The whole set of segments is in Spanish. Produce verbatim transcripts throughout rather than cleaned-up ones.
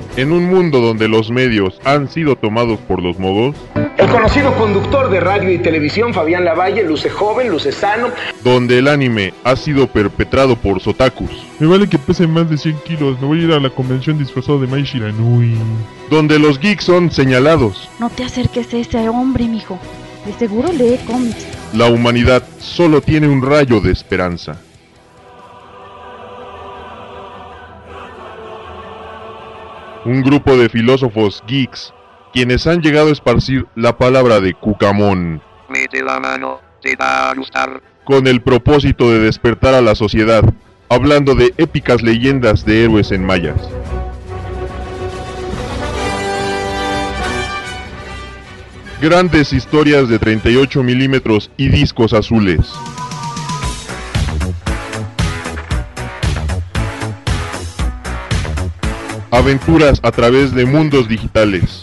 En un mundo donde los medios han sido tomados por los mogos, el conocido conductor de radio y televisión Fabián Lavalle luce joven, luce sano, donde el anime ha sido perpetrado por sotakus, me vale que pese más de cien kilos, me voy a ir a la convención disfrazado de Mai Shiranui, donde los geeks son señalados. No te acerques a ese hombre, mijo, de seguro lee cómics. La humanidad solo tiene un rayo de esperanza. Un grupo de filósofos geeks, quienes han llegado a esparcir la palabra de Cucamón. Mete la mano, te va a gustar. Con el propósito de despertar a la sociedad, hablando de épicas leyendas de héroes en mayas. Grandes historias de treinta y ocho milímetros y discos azules. Aventuras a través de mundos digitales.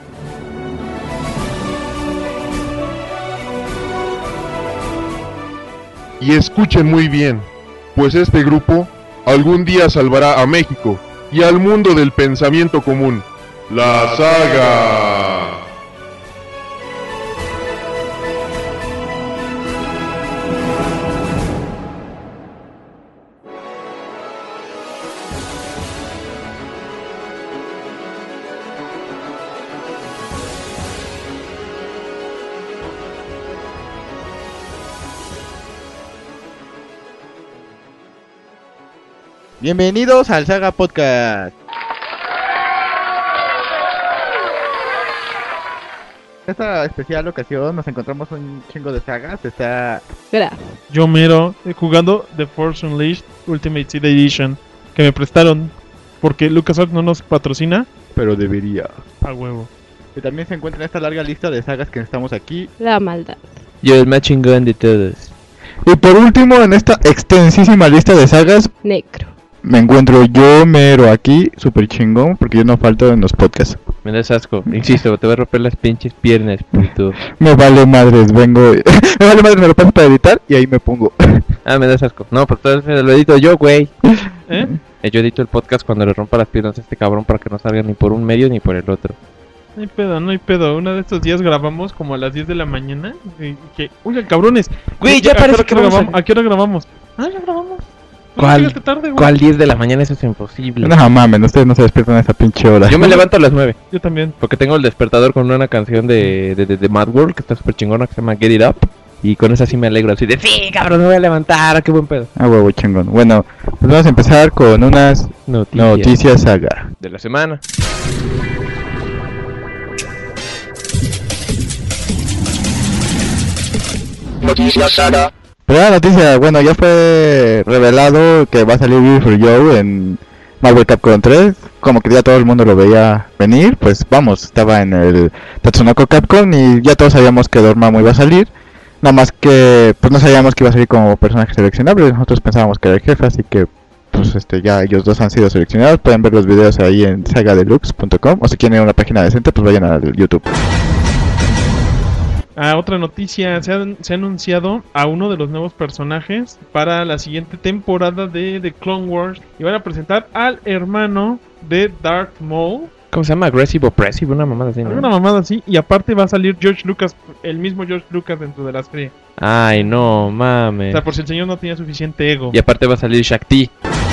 Y escuchen muy bien, pues este grupo algún día salvará a México y al mundo del pensamiento común. La Saga. Bienvenidos al Saga Podcast. En esta especial ocasión nos encontramos un chingo de sagas. Está Espera. Yo mero eh, jugando The Force Unleashed Ultimate Seed Edition, que me prestaron porque LucasArts no nos patrocina, pero debería. a huevo. Y también se encuentra en esta larga lista de sagas que estamos aquí. La maldad. Yo el más chingón de todos. Y por último, en esta extensísima lista de sagas, Necro. me encuentro yo mero aquí, super chingón, porque yo no falto en los podcasts. Me das asco, insisto, te voy a romper las pinches piernas, puto. Me vale madres, vengo. Me vale madres, me lo paso para editar y ahí me pongo. Ah, me das asco. No, pero todo me lo edito yo, güey. ¿Eh? Yo edito el podcast cuando le rompa las piernas a este cabrón para que no salga ni por un medio ni por el otro. No hay pedo, no hay pedo. Uno de estos días grabamos como a las diez de la mañana. Y que, oigan, cabrones. Güey, ya ¿a qué parece hora que vamos a- grabamos? ¿A qué hora grabamos? Ah, ya grabamos. ¿Por qué ¿Cuál? llegaste tarde, güey? ¿Cuál diez de la mañana? Eso es imposible. No mames, ustedes no se despiertan a esa pinche hora. Yo me levanto a las nueve. Yo también. Porque tengo el despertador con una canción de, de, de, de Mad World que está súper chingona, que se llama Get It Up. Y con esa sí me alegro, así de sí, cabrón, me voy a levantar, qué buen pedo. Ah, huevo, chingón. Bueno, pues vamos a empezar con unas Noticias, noticias saga. de la semana. Noticias Saga. Primera noticia, bueno, ya fue revelado que va a salir Beautiful Joe en Marvel Capcom tres. Como que ya todo el mundo lo veía venir, pues vamos, estaba en el Tatsunoko Capcom y ya todos sabíamos que Dormammu iba a salir. Nada más que, pues no sabíamos que iba a salir como personaje seleccionable, nosotros pensábamos que era el jefe, así que pues este ya ellos dos han sido seleccionados. Pueden ver los videos ahí en saga deluxe punto com o si quieren una página decente pues vayan al YouTube. Ah, otra noticia, se ha, se ha anunciado a uno de los nuevos personajes para la siguiente temporada de The Clone Wars y van a presentar al hermano de Darth Maul, ¿Cómo se llama? Aggressive Oppressive, una mamada así, ¿no? alguna mamada así, y aparte va a salir George Lucas, el mismo George Lucas dentro de la serie. Ay, no, O mames. sea, por si el señor no tenía suficiente ego. Y aparte va a salir Shakti.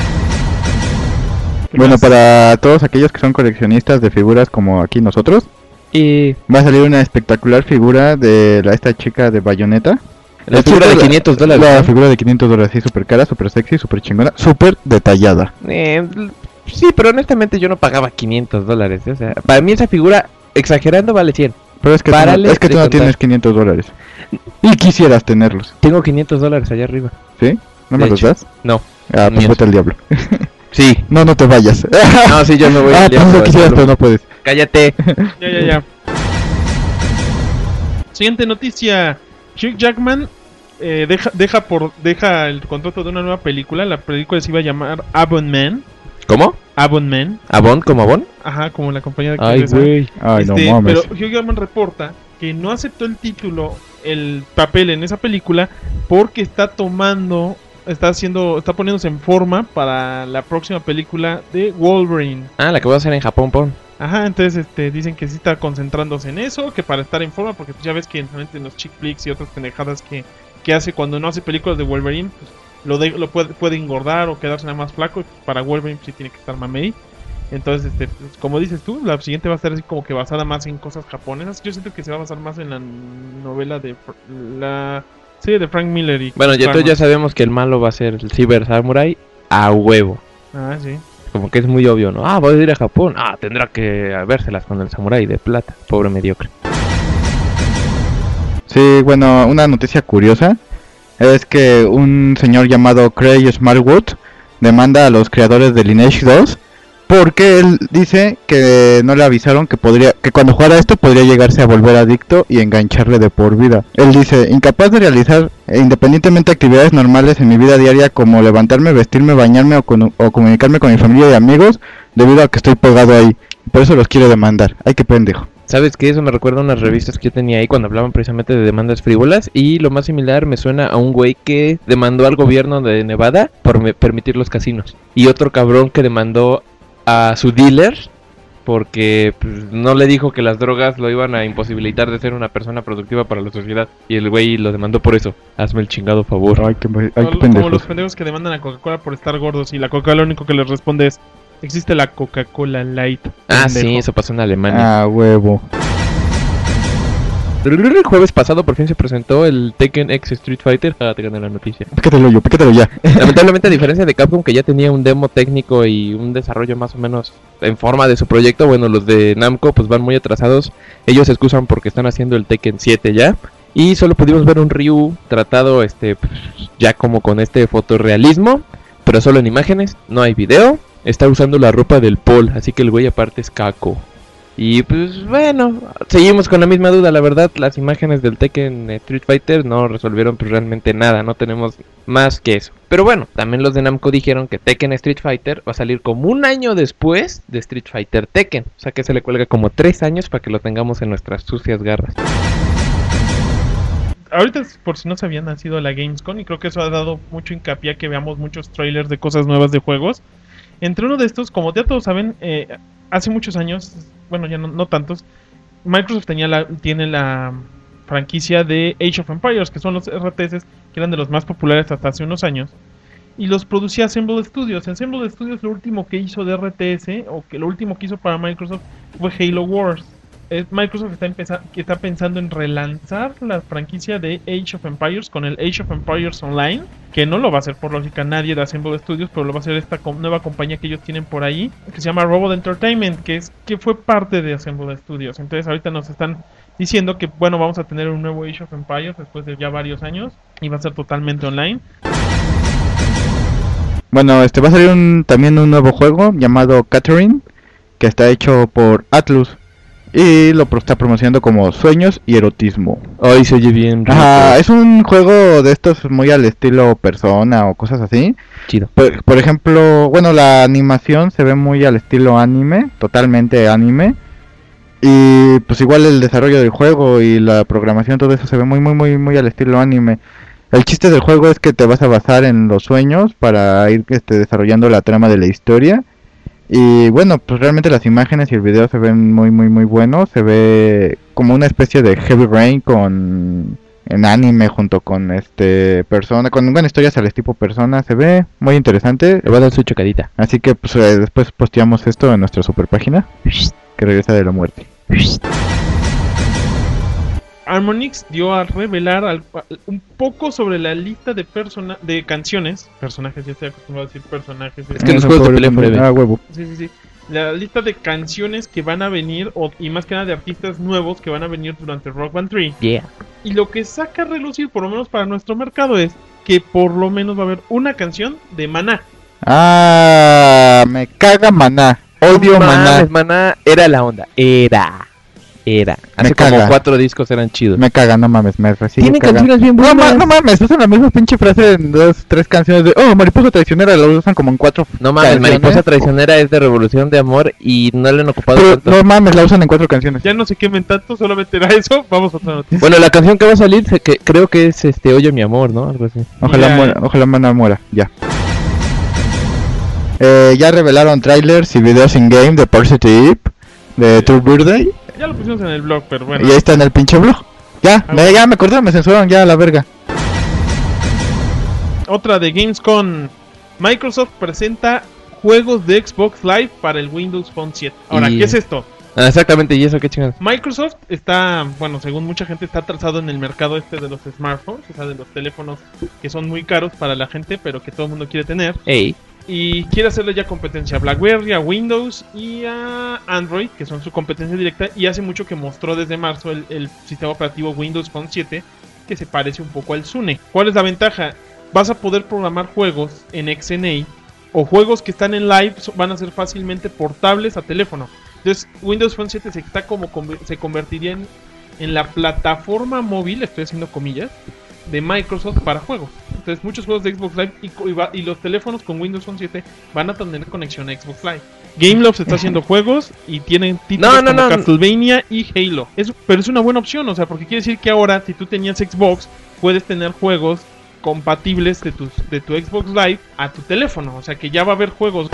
¿Qué Bueno, más? para todos aquellos que son coleccionistas de figuras como aquí nosotros, Y va a salir una espectacular figura de la, esta chica de Bayonetta. la figura de chica- quinientos dólares. La ¿no? figura de quinientos dólares, sí, super cara, super sexy, super chingona, super detallada. Eh, sí, pero honestamente yo no pagaba quinientos dólares. ¿eh? O sea, para mí esa figura, exagerando, vale cien. Pero es que tú no, Párale es que de tú no contar. tienes quinientos dólares. Y quisieras tenerlos, Tengo quinientos dólares allá arriba. ¿sí? ¿No De me los hecho. das? No. Ah, pues Miento. vete al diablo. Sí. No, no te vayas. No, sí, yo me voy Ah, al pues diablo, no quisieras, al pero diablo. no puedes. Cállate. Ya, ya, ya. Siguiente noticia. Hugh Jackman eh, deja, deja, por, deja el contrato de una nueva película. La película se iba a llamar Avon Man. ¿Cómo? Avon Man. ¿Abón como Abón? Ajá, como la compañía de Ay, actores, güey. Ay, Este, no mames. pero Hugh Jackman reporta que no aceptó el título, el papel en esa película, porque está tomando está haciendo, está poniéndose en forma para la próxima película de Wolverine. Ah, la que voy a hacer en Japón, pon. Ajá, entonces este, dicen que sí está concentrándose en eso, que para estar en forma, porque pues ya ves que en los chick flicks y otras pendejadas que, que hace cuando no hace películas de Wolverine, pues, lo, de, lo puede, puede engordar o quedarse nada más flaco, y pues, para Wolverine pues, sí tiene que estar mamey. Entonces, este, pues, como dices tú, la siguiente va a estar así como que basada más en cosas japonesas. Yo siento que se va a basar más en la novela de la serie de Frank Miller y bueno, ya todos ya sabemos que el malo va a ser el Cyber Samurai a huevo. Ah, sí. Como que es muy obvio, ¿no? Ah, voy a ir a Japón. Ah, tendrá que vérselas con el samurái de plata. Pobre mediocre. Sí, bueno, una noticia curiosa es que un señor llamado Craig Smartwood demanda a los creadores de Lineage dos porque él dice que no le avisaron que podría, que cuando jugara esto podría llegarse a volver adicto y engancharle de por vida. Él dice, incapaz de realizar eh, independientemente actividades normales en mi vida diaria como levantarme, vestirme, bañarme o, con, o comunicarme con mi familia y amigos debido a que estoy pegado ahí. Por eso los quiero demandar. Ay, qué pendejo. ¿Sabes qué? Eso me recuerda a unas revistas que yo tenía ahí cuando hablaban precisamente de demandas frívolas. Y lo más similar me suena a un güey que demandó al gobierno de Nevada por me- permitir los casinos. Y otro cabrón que demandó a su dealer porque pues, no le dijo que las drogas lo iban a imposibilitar de ser una persona productiva para la sociedad. Y el güey lo demandó por eso. Hazme el chingado favor. Ay, qué, ay, Como, qué como pendejos. los pendejos que demandan a Coca-Cola por estar gordos y la Coca-Cola lo único que les responde es, existe la Coca-Cola Light. Ah, pendejo". sí, eso pasó en Alemania. Ah, huevo. El jueves pasado por fin se presentó el Tekken X Street Fighter. Ah, te gané la noticia. Pécatelo yo, pécatelo ya. Lamentablemente, a diferencia de Capcom, que ya tenía un demo técnico y un desarrollo más o menos en forma de su proyecto, bueno, los de Namco pues van muy atrasados. Ellos se excusan porque están haciendo el Tekken siete ya. Y solo pudimos ver un Ryu tratado este pues, ya como con este fotorrealismo, pero solo en imágenes, no hay video. Está usando la ropa del Paul, así que el güey aparte es caco. Y pues bueno, seguimos con la misma duda, la verdad, las imágenes del Tekken Street Fighter no resolvieron pues realmente nada, no tenemos más que eso. Pero bueno, también los de Namco dijeron que Tekken Street Fighter va a salir como un año después de Street Fighter Tekken. O sea que se le cuelga como tres años para que lo tengamos en nuestras sucias garras. Ahorita, por si no sabían, ha sido la Gamescom y creo que eso ha dado mucho hincapié a que veamos muchos trailers de cosas nuevas de juegos. Entre uno de estos, como ya todos saben, eh, hace muchos años, bueno, ya no, no tantos, Microsoft tenía la, tiene la franquicia de Age of Empires, que son los R T S que eran de los más populares hasta hace unos años, y los producía Assemble Studios. Assemble Studios lo último que hizo de R T S, o que lo último que hizo para Microsoft, fue Halo Wars. Eh, Microsoft está, empeza- que está pensando en relanzar la franquicia de Age of Empires con el Age of Empires Online, que no lo va a hacer por lógica nadie de Assemble Studios, pero lo va a hacer esta com- nueva compañía que ellos tienen por ahí, que se llama Robot Entertainment, que es que fue parte de Assemble Studios. Entonces ahorita nos están diciendo que bueno, vamos a tener un nuevo Age of Empires después de ya varios años y va a ser totalmente online. Bueno, este va a salir un, también un nuevo juego llamado Catherine, que está hecho por Atlus. Y lo pro- está promocionando como Sueños y Erotismo. Ay, se oye bien rico. Ajá, es un juego de estos muy al estilo Persona o cosas así. Chido. Por, por ejemplo, bueno, la animación se ve muy al estilo anime, totalmente anime. Y pues igual el desarrollo del juego y la programación, todo eso se ve muy, muy, muy, muy al estilo anime. El chiste del juego es que te vas a basar en los sueños para ir este, desarrollando la trama de la historia. Y bueno, pues realmente las imágenes y el video se ven muy muy muy buenos. Se ve como una especie de Heavy Rain con en anime junto con este Persona, con buenas historias al tipo Persona. Se ve muy interesante. Le va a dar su chocadita. Así que pues eh, después posteamos esto en nuestra super página que regresa de la muerte. Harmonix dio a revelar al- un poco sobre la lista de persona de canciones, personajes, ya estoy acostumbrado a decir personajes. Es que los juegos de pelea en breve. Ah, huevo. Sí, sí, sí. La lista de canciones que van a venir, o, y más que nada de artistas nuevos que van a venir durante Rock Band tres. Yeah. Y lo que saca a relucir, por lo menos para nuestro mercado, es que por lo menos va a haber una canción de Maná. Ah, me caga Maná. Odio No Maná. mames, Maná era la onda. Era. era. Me Hace como caga. cuatro discos eran chidos. Me caga, no mames, me sigue Tiene cagando. canciones bien No, buenas. ma- no mames, usan la misma pinche frase en dos, tres canciones de oh, mariposa traicionera, la usan como en cuatro. No mames, canciones. Mariposa Traicionera es de Revolución de Amor y no le han ocupado Pero tanto. no mames, la usan en cuatro canciones. Ya no se quemen tanto, solamente era eso. Vamos a otra noticia. Bueno, la canción que va a salir se- que creo que es este Oye mi amor, ¿no? Algo así. Ojalá Ya. muera, ojalá Mana muera, ya. Eh, ya revelaron trailers y videos in-game de Pursuit Eve, de True Birthday, Ya lo pusimos en el blog, pero bueno. y ahí está en el pinche blog. Ya, Ah, me, bueno. ya me acordé, me censuraron ya a la verga. Otra de Gamescom. Microsoft presenta juegos de Xbox Live para el Windows Phone siete. Ahora, Y- ¿qué es esto? Ah, exactamente, y eso qué chingados. Microsoft está, bueno, según mucha gente, está atrasado en el mercado este de los smartphones, o sea, de los teléfonos que son muy caros para la gente, pero que todo el mundo quiere tener. Ey. Y quiere hacerle ya competencia a BlackBerry, a Windows y a Android, que son su competencia directa. Y hace mucho que mostró desde marzo el, el sistema operativo Windows Phone siete, que se parece un poco al Sune. ¿Cuál es la ventaja? Vas a poder programar juegos en X N A o juegos que están en live so- van a ser fácilmente portables a teléfono. Entonces, Windows Phone siete se, está como, conver- se convertiría en, en la plataforma móvil, estoy haciendo comillas, de Microsoft para juegos. Entonces muchos juegos de Xbox Live y, co- y va- y los teléfonos con Windows Phone siete van a tener conexión a Xbox Live. Gameloft está haciendo juegos y tienen títulos No, no, como no. Castlevania y Halo. Es- pero es una buena opción, o sea, porque quiere decir que ahora si tú tenías Xbox puedes tener juegos compatibles de tu, de tu Xbox Live a tu teléfono. O sea que ya va a haber juegos.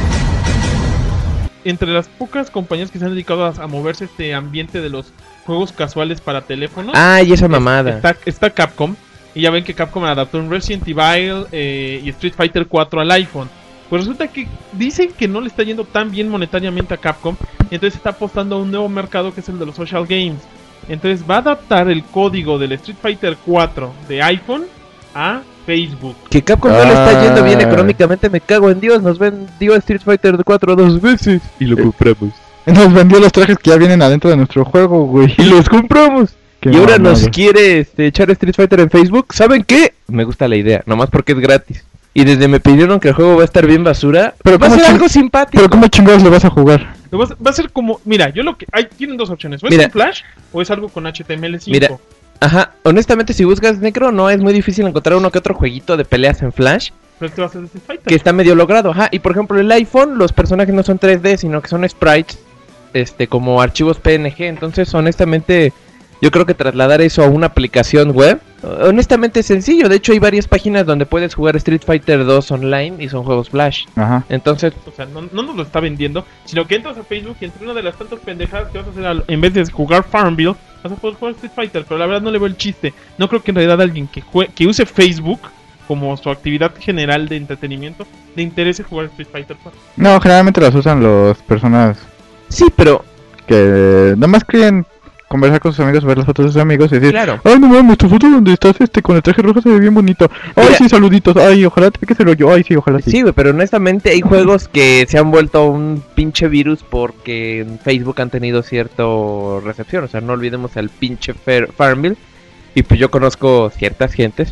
Entre las pocas compañías que se han dedicado a, a moverse este ambiente de los juegos casuales para teléfonos, Ah, y esa es- mamada. Está, está Capcom. Y ya ven que Capcom adaptó un Resident Evil eh, y Street Fighter cuatro al iPhone. Pues resulta que dicen que no le está yendo tan bien monetariamente a Capcom. Y entonces está apostando a un nuevo mercado que es el de los social games. Entonces va a adaptar el código del Street Fighter cuatro de iPhone a Facebook. Que Capcom no le está yendo bien Ah. económicamente, me cago en Dios. Nos vendió Street Fighter cuatro dos veces y lo compramos. Nos vendió los trajes que ya vienen adentro de nuestro juego, güey. Y los compramos. Qué Y ahora mamada. nos quiere este, echar Street Fighter en Facebook. ¿Saben qué? Me gusta la idea, nomás porque es gratis. Y desde me pidieron que el juego va a estar bien basura, Pero va a ¿cómo ser ching- algo simpático. Pero ¿cómo chingados le vas a jugar? Lo vas- Va a ser como, mira, yo lo que hay tienen dos opciones, o es Mira. un Flash o es algo con H T M L cinco. Mira. Ajá, honestamente si buscas Necro no es muy difícil encontrar uno que otro jueguito de peleas en Flash Pero este va a ser de Street Fighter. que está medio logrado, ajá. Y por ejemplo el iPhone, los personajes no son tres D, sino que son sprites, este, como archivos P N G. Entonces, honestamente, yo creo que trasladar eso a una aplicación web, honestamente es sencillo. De hecho, hay varias páginas donde puedes jugar Street Fighter dos online y son juegos Flash. Ajá. Entonces, O sea, no, no nos lo está vendiendo, sino que entras a Facebook y entre una de las tantas pendejadas que vas a hacer, al- en vez de jugar Farmville, vas a poder jugar Street Fighter. Pero la verdad no le veo el chiste. No creo que en realidad alguien que, jue- que use Facebook como su actividad general de entretenimiento le interese jugar Street Fighter cuatro. No, generalmente las usan las personas sí, pero que nada más quieren conversar con sus amigos, ver las fotos de sus amigos y decir, claro. ay, no mames, tu foto donde estás este con el traje rojo se ve bien bonito. Ay, Mira. sí, saluditos. Ay, ojalá te que lo yo. Ay, sí, ojalá sí. Sí, güey, pero honestamente hay juegos que se han vuelto un pinche virus porque en Facebook han tenido cierta recepción. O sea, no olvidemos al pinche Fer- Farmville. Y pues yo conozco ciertas gentes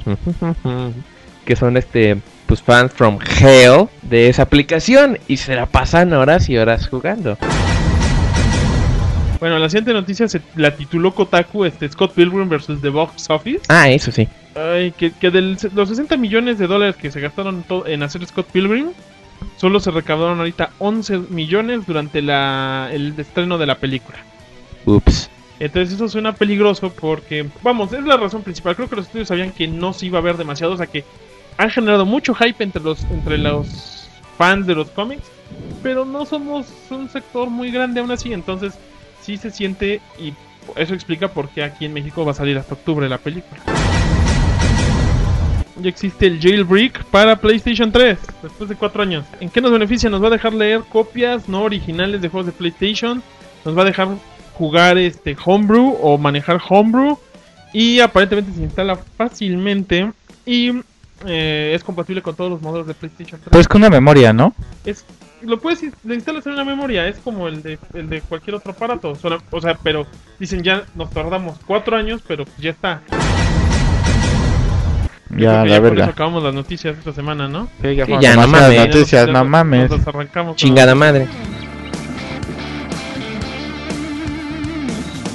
que son este, pues fans from hell de esa aplicación y se la pasan horas y horas jugando. Bueno, la siguiente noticia se la tituló Kotaku, este, Scott Pilgrim versus The Box Office. Ah, eso sí. Ay, que, que de los sesenta millones de dólares que se gastaron to- en hacer Scott Pilgrim, solo se recaudaron ahorita once millones durante la, el estreno de la película. Ups. Entonces eso suena peligroso porque, vamos, es la razón principal. Creo que los estudios sabían que no se iba a ver demasiado, o sea que han generado mucho hype entre los, entre los fans de los cómics, pero no somos un sector muy grande aún así, entonces sí se siente y eso explica por qué aquí en México va a salir hasta octubre la película. Ya existe el jailbreak para PlayStation tres, después de cuatro años. ¿En qué nos beneficia? Nos va a dejar leer copias no originales de juegos de PlayStation, nos va a dejar jugar este homebrew o manejar homebrew y aparentemente se instala fácilmente y eh, es compatible con todos los modelos de PlayStation tres. Pues con una memoria, ¿no? Es, lo puedes lo instalas en una memoria, es como el de el de cualquier otro aparato, solo- o sea, pero dicen ya nos tardamos cuatro años, pero pues ya está. Yo creo Ya, que la ya con eso acabamos acabamos las noticias esta semana, ¿no? Sí, ya, Sí, fueron ya, no demasiadas mames. noticias, Ya no nos- mames. nos arrancamos con Chingada las- madre.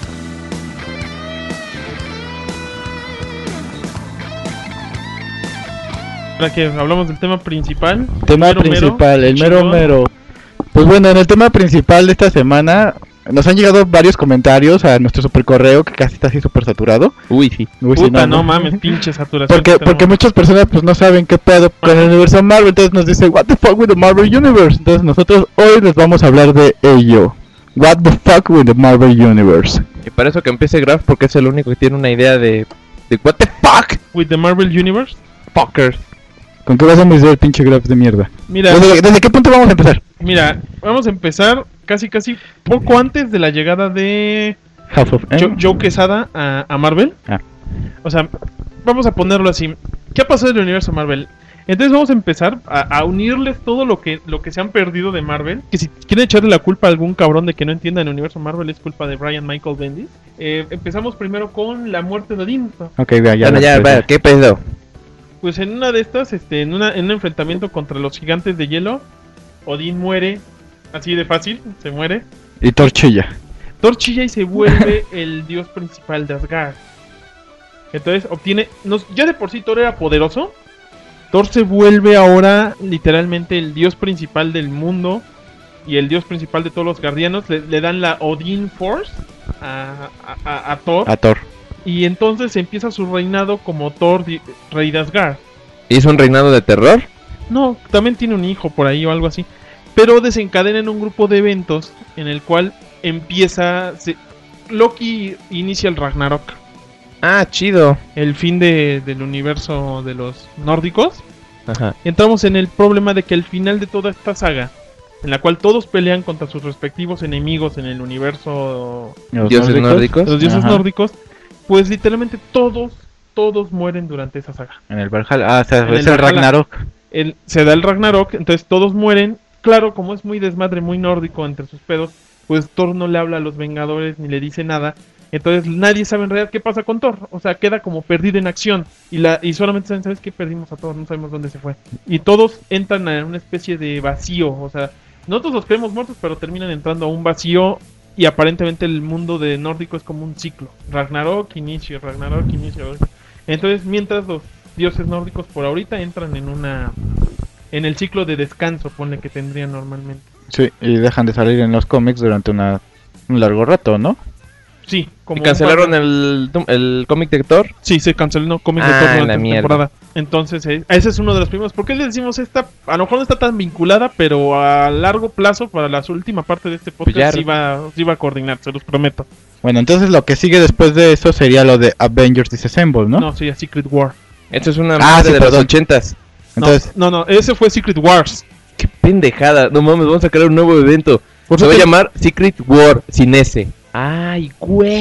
Ahora que hablamos del tema principal. Tema mero, principal, mero, el mero chingón. mero. Pues bueno, en el tema principal de esta semana nos han llegado varios comentarios a nuestro super correo que casi está así súper saturado. Uy, sí. Uy, sí, Puta, no, no, mames, pinche saturación. Porque, que porque tenemos. muchas personas pues no saben qué pedo con el universo Marvel, entonces nos dicen what the fuck with the Marvel Universe. Entonces nosotros hoy les vamos a hablar de ello. What the fuck with the Marvel Universe. Y para eso que empiece Graf porque es el único que tiene una idea de... de what the fuck. With the Marvel Universe. Fuckers. ¿Con qué vas a medir el pinche graph de mierda? Mira, ¿Desde, ¿Desde qué punto vamos a empezar? mira, vamos a empezar casi casi poco antes de la llegada de Half of Jo- Joe Quesada a, a Marvel. Ah. O sea, vamos a ponerlo así. ¿Qué ha pasado en el universo Marvel? Entonces vamos a empezar a, a unirles todo lo que lo que se han perdido de Marvel. Que si quieren echarle la culpa a algún cabrón de que no entienda el universo Marvel, es culpa de Brian Michael Bendis. Eh, empezamos primero con la muerte de Odín. Ok, ya, ya. Bueno, ya, ya, vaya, ¿qué pedo? Pues en una de estas, este, en, una, en un enfrentamiento contra los gigantes de hielo, Odín muere, así de fácil, se muere. Y Torchilla. Thor chilla y se vuelve el dios principal de Asgard. Entonces obtiene, nos, ya de por sí Thor era poderoso. Thor se vuelve ahora literalmente el dios principal del mundo y el dios principal de todos los guardianos. Le, le dan la Odin Force a, a, a, a Thor. A Thor. Y entonces empieza su reinado como Thor, di- rey de Asgard. ¿Hizo un reinado de terror? No, también tiene un hijo por ahí o algo así. Pero desencadena en un grupo de eventos en el cual empieza... se- Loki inicia el Ragnarok. Ah, chido. El fin de, del universo de los nórdicos. Ajá. Entramos en el problema de que al final de toda esta saga, en la cual todos pelean contra sus respectivos enemigos en el universo Los Dioses de nórdicos. los dioses Ajá. nórdicos, pues literalmente todos, todos mueren durante esa saga. En el Valhalla. Ah, o sea, En es el el Valhalla. Ragnarok. El, se da el Ragnarok, entonces todos mueren. Claro, como es muy desmadre, muy nórdico entre sus pedos, pues Thor no le habla a los Vengadores ni le dice nada. Entonces nadie sabe en realidad qué pasa con Thor. O sea, queda como perdido en acción. Y la y solamente saben, ¿sabes qué? Perdimos a Thor, no sabemos dónde se fue. Y todos entran a una especie de vacío. O sea, nosotros los creemos muertos, pero terminan entrando a un vacío. Y aparentemente el mundo de nórdico es como un ciclo. Ragnarok, inicio, Ragnarok, inicio. Entonces, mientras los dioses nórdicos por ahorita entran en una... en el ciclo de descanso, ponle que tendrían normalmente. Sí, y dejan de salir en los cómics durante una, un largo rato, ¿no? Sí, como ¿Y un cancelaron par de- el, el cómic de Thor? Sí, se canceló el cómic de Ah, Thor la durante la mierda. temporada. Entonces, eh, ese es uno de los primeros. ¿Por qué le decimos esta? A lo mejor no está tan vinculada, pero a largo plazo, para la última parte de este podcast, ya- sí, va, sí va a coordinar, se los prometo. Bueno, entonces lo que sigue después de eso sería lo de Avengers Disassemble, ¿no? No, sí, a Secret War. Esto es una Ah, madre sí, de los perdón. ochentas. Entonces, No, no, no, ese fue Secret Wars. Qué pendejada. No mames, vamos a crear un nuevo evento. Por Se va a suerte- llamar Secret War sin S. Ay,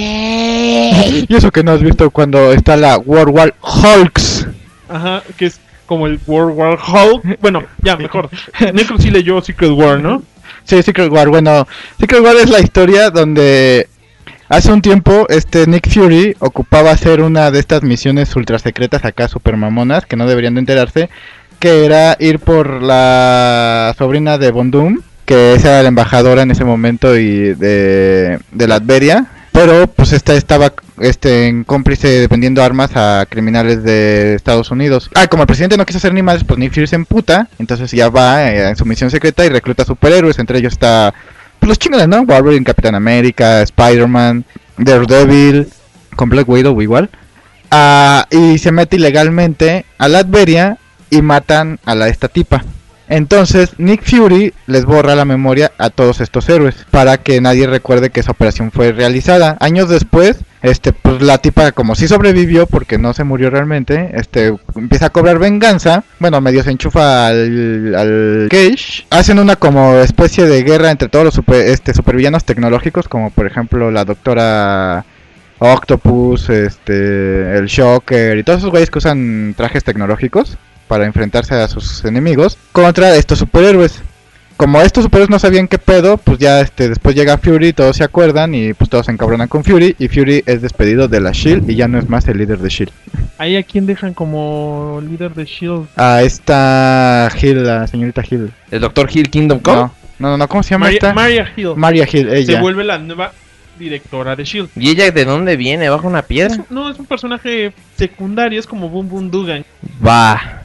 güey. y eso que no has visto cuando está la World War Hulks. Ajá, que es como el World War Hulk. Bueno, ya, mejor. Necro sí leyó Secret War, ¿no? Sí, Secret War. Bueno, Secret War es la historia donde hace un tiempo este Nick Fury ocupaba hacer una de estas misiones ultra secretas acá super mamonas que no deberían de enterarse, que era ir por la sobrina de Von Doom, que esa era la embajadora en ese momento y de, de Latveria, pero pues esta estaba este en cómplice vendiendo armas a criminales de Estados Unidos. Ah, como el presidente no quiso hacer ni más, pues Nick Fury se emputa, entonces ya va eh, en su misión secreta y recluta superhéroes, entre ellos está pues los chingones, ¿no? Wolverine, Capitán América, Spider-Man, Daredevil, con Black Widow igual. Ah, y se mete ilegalmente a Latveria y matan a la esta tipa. Entonces Nick Fury les borra la memoria a todos estos héroes para que nadie recuerde que esa operación fue realizada. Años después, este, pues la tipa como sí sobrevivió porque no se murió realmente, este, empieza a cobrar venganza. Bueno, medio se enchufa al, al Cage. Hacen una como especie de guerra entre todos los super, este, supervillanos tecnológicos, como por ejemplo la doctora Octopus, este, el Shocker y todos esos güeyes que usan trajes tecnológicos para enfrentarse a sus enemigos contra estos superhéroes. Como estos superhéroes no sabían qué pedo, pues ya este después llega Fury, todos se acuerdan y pues todos se encabronan con Fury y Fury es despedido de la Shield y ya no es más el líder de Shield. Ahí a quién dejan como líder de Shield. Ah, esta Hill, la señorita Hill. ¿El Doctor Hill Kingdom Come? No, no, no, no, ¿cómo se llama Maria, esta? Maria Hill. Maria Hill, Se ella. vuelve la nueva directora de Shield. ¿Y ella de dónde viene? ¿Bajo una Es piedra? un- no, es un personaje secundario, es como Boom Boom Dugan. Va.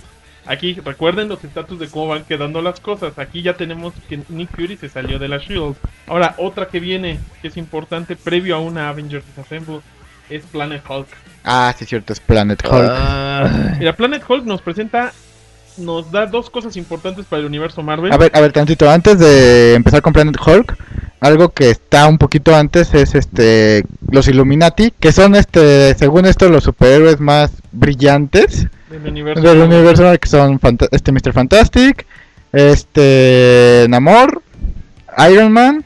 Aquí recuerden los estatus de cómo van quedando las cosas. Aquí ya tenemos que Nick Fury se salió de la Shield. Ahora, otra que viene, que es importante, previo a una Avengers Assemble, es Planet Hulk. Ah, sí, cierto, es Planet Hulk. Ah. Mira, Planet Hulk nos presenta, nos da dos cosas importantes para el universo Marvel. A ver, a ver, tantito, antes de empezar con Planet Hulk, algo que está un poquito antes es este los Illuminati, que son este, según esto, los superhéroes más brillantes del universo, del Marvel. universo, que son fanta- este mister Fantastic, este Namor, Iron Man,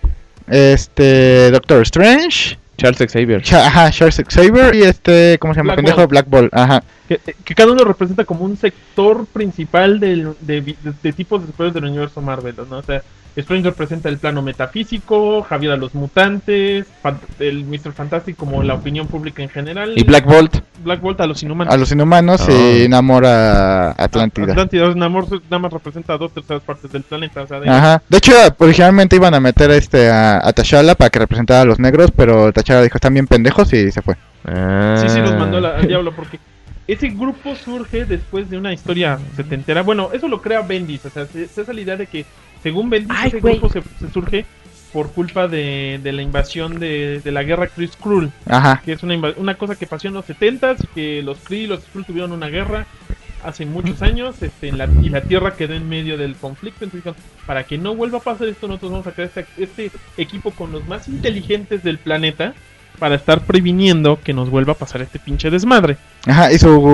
este Doctor Strange, Charles Xavier. Cha- ajá, Charles Xavier y este, ¿cómo se llama? Black Pendejo, Bolt. Black Bolt, ajá. Que, que cada uno representa como un sector principal del, de, de, de tipos de superhéroes del universo Marvel, ¿no? O sea, Strange representa el plano metafísico, Javier a los mutantes, Fan- el mister Fantastic como la opinión pública en general, Y Black Bolt. Black Bolt a los inhumanos. A los inhumanos Oh. y Namor a Atlántida. Atlántida, Namor nada más representa dos terceras partes del planeta, o sea, de- Ajá. De hecho, originalmente iban a meter este a, a T'Challa para que representara a los negros, pero T'Challa dijo, están bien pendejos y se fue. Ah. sí, sí, los mandó la- al diablo porque ese grupo surge después de una historia setentera. Bueno, eso lo crea Bendis, o sea, se- se esa la idea de que según Bendis Ay, ese güey. grupo se, se surge por culpa de, de la invasión de, de la guerra Kree-Skrull, Ajá. que es una, inva- una cosa que pasó en los setentas, que los Kree y los Skrull tuvieron una guerra hace muchos años, este, en la, y la Tierra quedó en medio del conflicto. Entonces dijeron, para que no vuelva a pasar esto, nosotros vamos a crear este, este equipo con los más inteligentes del planeta para estar previniendo que nos vuelva a pasar este pinche desmadre. Ajá. Y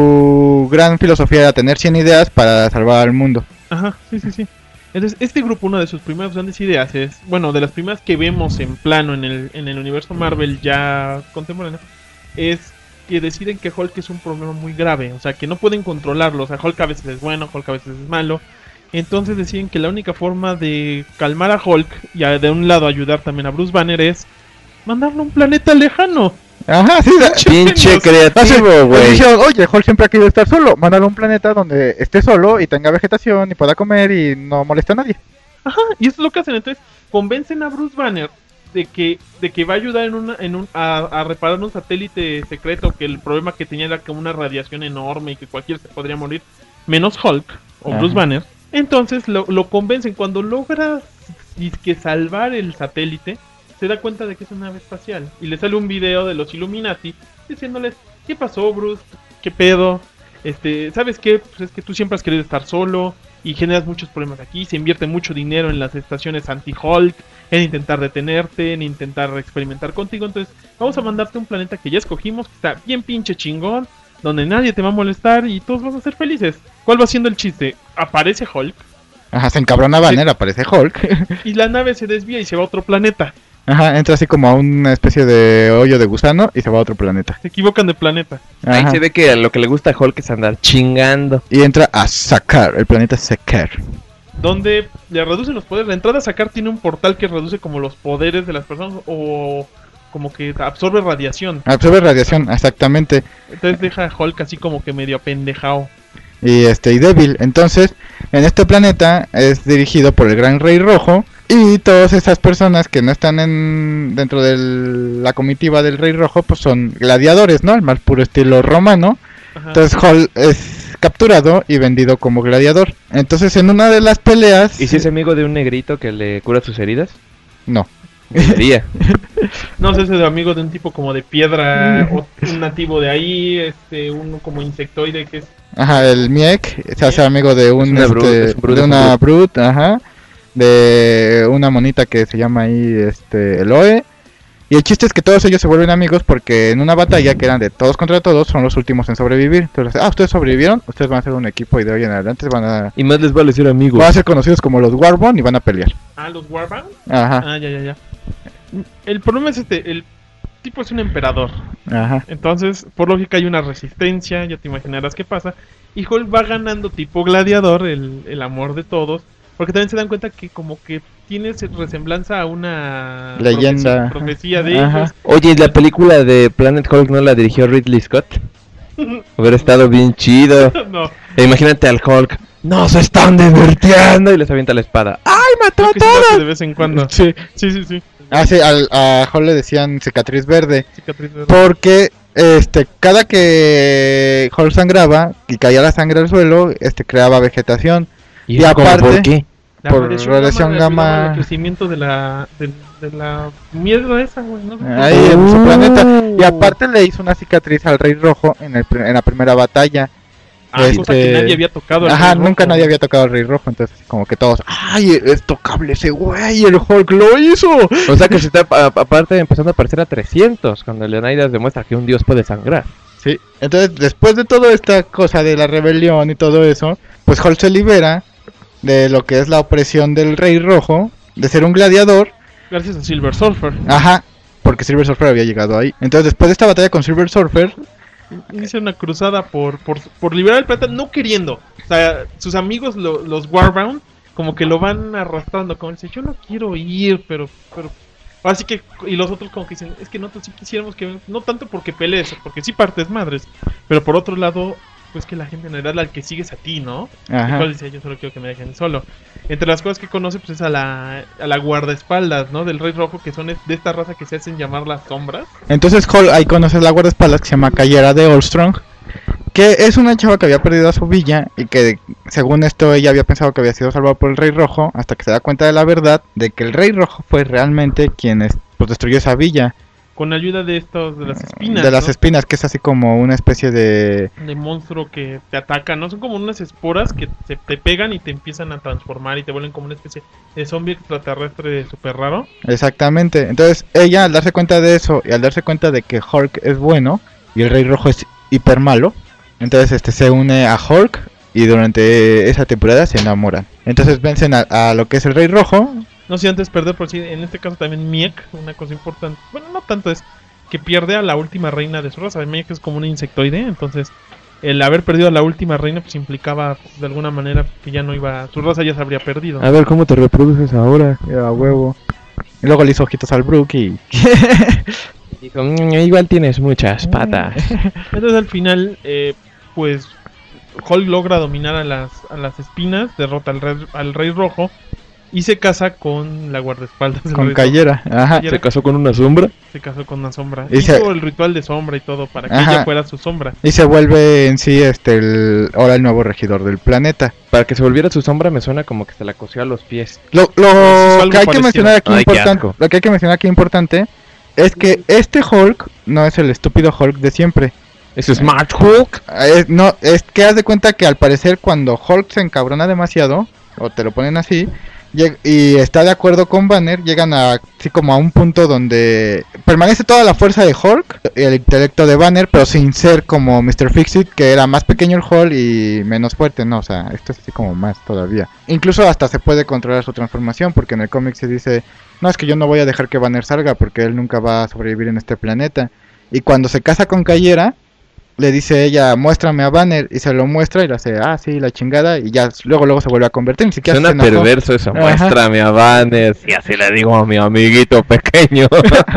su gran filosofía era tener cien ideas para salvar al mundo. Ajá, sí, sí, sí. Entonces, este grupo, una de sus primeras grandes ideas es, bueno, de las primeras que vemos en plano en el, en el universo Marvel ya contemporáneo, es que deciden que Hulk es un problema muy grave, o sea, que no pueden controlarlo, o sea, Hulk a veces es bueno, Hulk a veces es malo, entonces deciden que la única forma de calmar a Hulk y a- de un lado ayudar también a Bruce Banner es mandarlo a un planeta lejano. Ajá, sí. da- Pinche Así, creativo, pues güey. dijeron, oye, Hulk siempre ha querido estar solo. Mándalo a un planeta donde esté solo y tenga vegetación y pueda comer y no moleste a nadie. Ajá, y eso es lo que hacen. Entonces, convencen a Bruce Banner de que, de que va a ayudar en una, en un, a, a reparar un satélite secreto, que el problema que tenía era que una radiación enorme y que cualquiera se podría morir, menos Hulk o Ajá. Bruce Banner. Entonces lo, lo convencen. Cuando logra que salvar el satélite, se da cuenta de que es una nave espacial. Y le sale un video de los Illuminati diciéndoles, ¿qué pasó, Bruce? ¿Qué pedo? Este, ¿sabes qué? Pues es que tú siempre has querido estar solo y generas muchos problemas aquí. Se invierte mucho dinero en las estaciones anti-Hulk, en intentar detenerte, en intentar experimentar contigo. Entonces, vamos a mandarte a un planeta que ya escogimos, que está bien pinche chingón, donde nadie te va a molestar y todos van a ser felices. ¿Cuál va siendo el chiste? Aparece Hulk Ajá, se encabrona Banner, aparece Hulk. y la nave se desvía y se va a otro planeta. Ajá, entra así como a una especie de hoyo de gusano y se va a otro planeta. Se equivocan de planeta. Ahí Ajá. se ve que a lo que le gusta a Hulk es andar chingando. Y entra a Sakar, el planeta Sakar. Donde le reducen los poderes. La entrada a sacar tiene un portal que reduce como los poderes de las personas o como que absorbe radiación. Absorbe radiación, exactamente. Entonces deja a Hulk así como que medio apendejado. Y este y débil. Entonces, en este planeta es dirigido por el Gran Rey Rojo. Y todas esas personas que no están en dentro de la comitiva del Rey Rojo, pues son gladiadores, ¿no? El más puro estilo romano. Ajá. Entonces Hulk es capturado y vendido como gladiador. Entonces en una de las peleas... ¿Y si es amigo de un negrito que le cura sus heridas? No. Debería. No sé, ese de amigo de un tipo como de piedra, o un nativo de ahí, este, uno como insectoide que es... Ajá, el Miek se hace amigo de un, Es una este, brute, es un brute, de es un una brute, ajá, de una monita que se llama ahí este Eloe. Y el chiste es que todos ellos se vuelven amigos porque en una batalla que eran de todos contra todos son los últimos en sobrevivir. Entonces, ah, ustedes sobrevivieron, ustedes van a ser un equipo y de hoy en adelante van a Y más les vale ser amigos. van a ser conocidos como los Warbone y van a pelear. Ah, los Warbound. Ajá, Ah, ya, ya, ya. El problema es este, el tipo es un emperador. ajá. Entonces, por lógica hay una resistencia, ya te imaginarás qué pasa. Y Hulk va ganando tipo gladiador, el, el amor de todos. Porque también se dan cuenta que como que tiene ese- resemblanza a una Leyenda. profecía, profecía de Ajá. ellos. Oye, ¿y la película de Planet Hulk no la dirigió Ridley Scott? Hubiera estado bien chido. No, E imagínate al Hulk. ¡No se están divirtiendo! Y les avienta la espada. ¡Ay, mató creo a que sí lo hace todos! de vez en cuando. Sí. Sí, sí, sí. Ah, sí, al, a Hulk le decían cicatriz verde Cicatriz de- porque este, cada que Hulk sangraba y caía la sangre al suelo, este creaba vegetación. ¿Y, Y eso como aparte- por qué? La por radiación radiación ayudaba gamma. al crecimiento de la, de, de la mierda esa, güey. ¿No? Ahí en su Oh. planeta. Y aparte le hizo una cicatriz al Rey Rojo en, el, pr- en la primera batalla. Ah, cosa que este- nadie había tocado. al Ajá, Rey nunca Rojo. nadie había tocado al Rey Rojo, entonces como que todos, ¡ay, es tocable ese güey! ¡El Hulk lo hizo! O sea que se está a- aparte empezando a parecer a trescientos cuando Leonidas demuestra que un dios puede sangrar. Sí, entonces después de toda esta cosa de la rebelión y todo eso, pues Hulk se libera de lo que es la opresión del Rey Rojo, de ser un gladiador, Gracias a Silver Surfer. ajá, porque Silver Surfer había llegado ahí. Entonces después de esta batalla con Silver Surfer, Hice una cruzada por, por, por liberar el planeta, no queriendo. O sea, sus amigos, lo- los Warbound, como que lo van arrastrando. Como dice, yo no quiero ir, pero. pero así que. Y los otros, como que dicen, es que nosotros sí quisiéramos que. No tanto porque pelees, porque sí partes madres. Pero por otro lado, pues que la gente en realidad al que sigues a ti, ¿no? Y ajá, Hulk dice, yo solo quiero que me dejen solo. Entre las cosas que conoce, pues es a la, a la guardaespaldas, ¿no? Del Rey Rojo, que son es- de esta raza que se hacen llamar las sombras. entonces Hulk ahí conoces la guardaespaldas que se llama Cayera de Allstrong, que es una chava que había perdido a su villa y que según esto ella había pensado que había sido salvada por el Rey Rojo, hasta que se da cuenta de la verdad de que el Rey Rojo fue realmente quien es- pues, destruyó esa villa. Con ayuda de estos, de las espinas. De las ¿no? espinas, que es así como una especie de... De monstruo que te ataca, ¿no? Son como unas esporas que se te pegan y te empiezan a transformar y te vuelven como una especie de zombie extraterrestre súper raro. Exactamente. Entonces ella al darse cuenta de eso y al darse cuenta de que Hulk es bueno y el Rey Rojo es hiper malo, entonces este se une a Hulk y durante esa temporada se enamoran. Entonces vencen a, a lo que es el Rey Rojo. No sé antes perder, por si en este caso también Miek, una cosa importante. Bueno, no tanto es que pierde a la última reina de su raza. Miek es como un insectoide, entonces el haber perdido a la última reina pues implicaba pues, de alguna manera que ya no iba, su raza ya se habría perdido. A ver cómo te reproduces ahora. A huevo. Y luego le hizo ojitos al Brook y... Dijo, "Mm, igual tienes muchas patas. Entonces al final, eh, pues Hulk logra dominar a las, a las espinas, derrota al rey, al rey rojo y se casa con la guardaespaldas del con Rey Cayera. Ajá. Rojo. Se casó con una sombra. Se casó con una sombra. Y Hizo se- el ritual de sombra y todo para que Ajá. ella fuera su sombra. Y se vuelve en sí este el ahora el nuevo regidor del planeta. Para que se volviera su sombra me suena como que se la cosió a los pies. Lo, Eso es lo algo que hay que parecido. mencionar aquí Ay, qué importante, asco. lo que hay que mencionar aquí importante es que este Hulk no es el estúpido Hulk de siempre. ¿Es Smart Hulk? Es, no, es que haz de cuenta que al parecer cuando Hulk se encabrona demasiado, o te lo ponen así, lleg- y está de acuerdo con Banner, llegan a, así como a un punto donde permanece toda la fuerza de Hulk y el intelecto de Banner, pero sin ser como mister Fix-It, que era más pequeño el Hulk y menos fuerte, no, o sea, esto es así como más todavía. Incluso hasta se puede controlar su transformación, porque en el cómic se dice, no, es que yo no voy a dejar que Banner salga, porque él nunca va a sobrevivir en este planeta. Y cuando se casa con Cayera, le dice ella, muéstrame a Banner, y se lo muestra y le hace, ah, sí, la chingada, y ya luego luego se vuelve a convertir, ni siquiera Suena se enojó. perverso eso. Ajá. Muéstrame a Banner. Y así le digo a mi amiguito pequeño.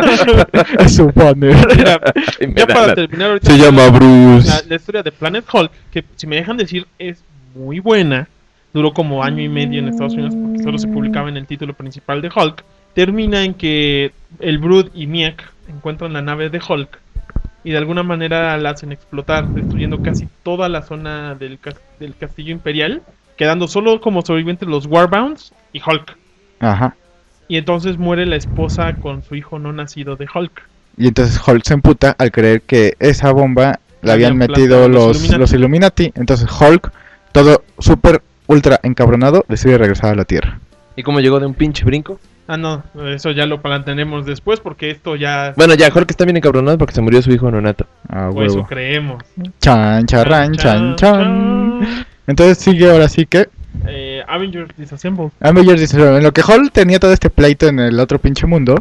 Es su Banner. Mira, Y me ya da para la- terminar ahorita Se llama Bruce. la, la historia de Planet Hulk, que si me dejan decir es muy buena, duró como año y medio en Estados Unidos porque solo se publicaba en el título principal de Hulk, termina en que el Brood y Miek encuentran la nave de Hulk y de alguna manera la hacen explotar, destruyendo casi toda la zona del, cas- del castillo imperial, quedando solo como sobrevivientes los Warbounds y Hulk. Ajá. Y entonces muere la esposa con su hijo no nacido de Hulk. Y entonces Hulk se emputa al creer que esa bomba la habían Habían metido plantado los los, Illuminati. los Illuminati. Entonces Hulk, todo súper ultra encabronado, decide regresar a la Tierra. ¿Y cómo llegó de un pinche brinco? Ah, no, eso ya lo plantearemos después porque esto ya... Bueno, ya, Hulk está bien encabronado porque se murió su hijo nonato. A o eso huevo. creemos. Chan, charran, chan, chan. Entonces sigue ahora sí que Eh, Avengers Disassemble. Avengers dice, en lo que Hulk tenía todo este pleito en el otro pinche mundo,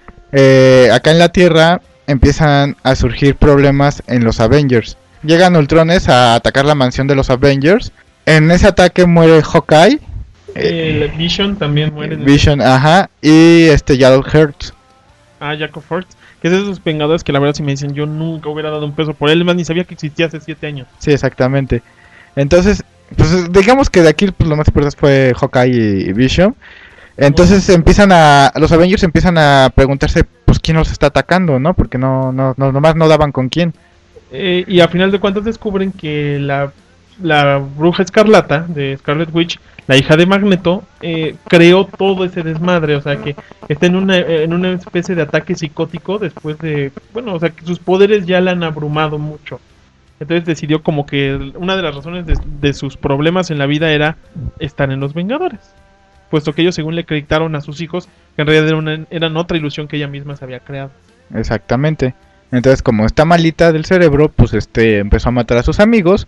eh, acá en la Tierra empiezan a surgir problemas en los Avengers. Llegan Ultrones a atacar la mansión de los Avengers. En ese ataque muere Hawkeye, El Vision también muere. en el- Vision, ajá, y este Yellow Heart. Ah, Jacob Ford. Que es de esos vengadores que la verdad si me dicen yo nunca hubiera dado un peso por él. Más ni sabía que existía hace siete años. Sí, exactamente. Entonces, pues digamos que de aquí pues, lo más importante fue Hawkeye y, y Vision. Entonces empiezan a, los Avengers empiezan a preguntarse, pues quién los está atacando, ¿no? Porque no, no, no nomás no daban con quién. Eh, y a final de cuentas descubren que la, la bruja escarlata de Scarlet Witch, la hija de Magneto, eh, creó todo ese desmadre, o sea que está en una, en una especie de ataque psicótico después de, bueno, o sea que sus poderes ya la han abrumado mucho. Entonces decidió como que una de las razones de, de sus problemas en la vida era estar en los Vengadores, puesto que ellos según le acreditaron a sus hijos que en realidad era una, eran otra ilusión que ella misma se había creado. Exactamente. Entonces, como está malita del cerebro, pues este empezó a matar a sus amigos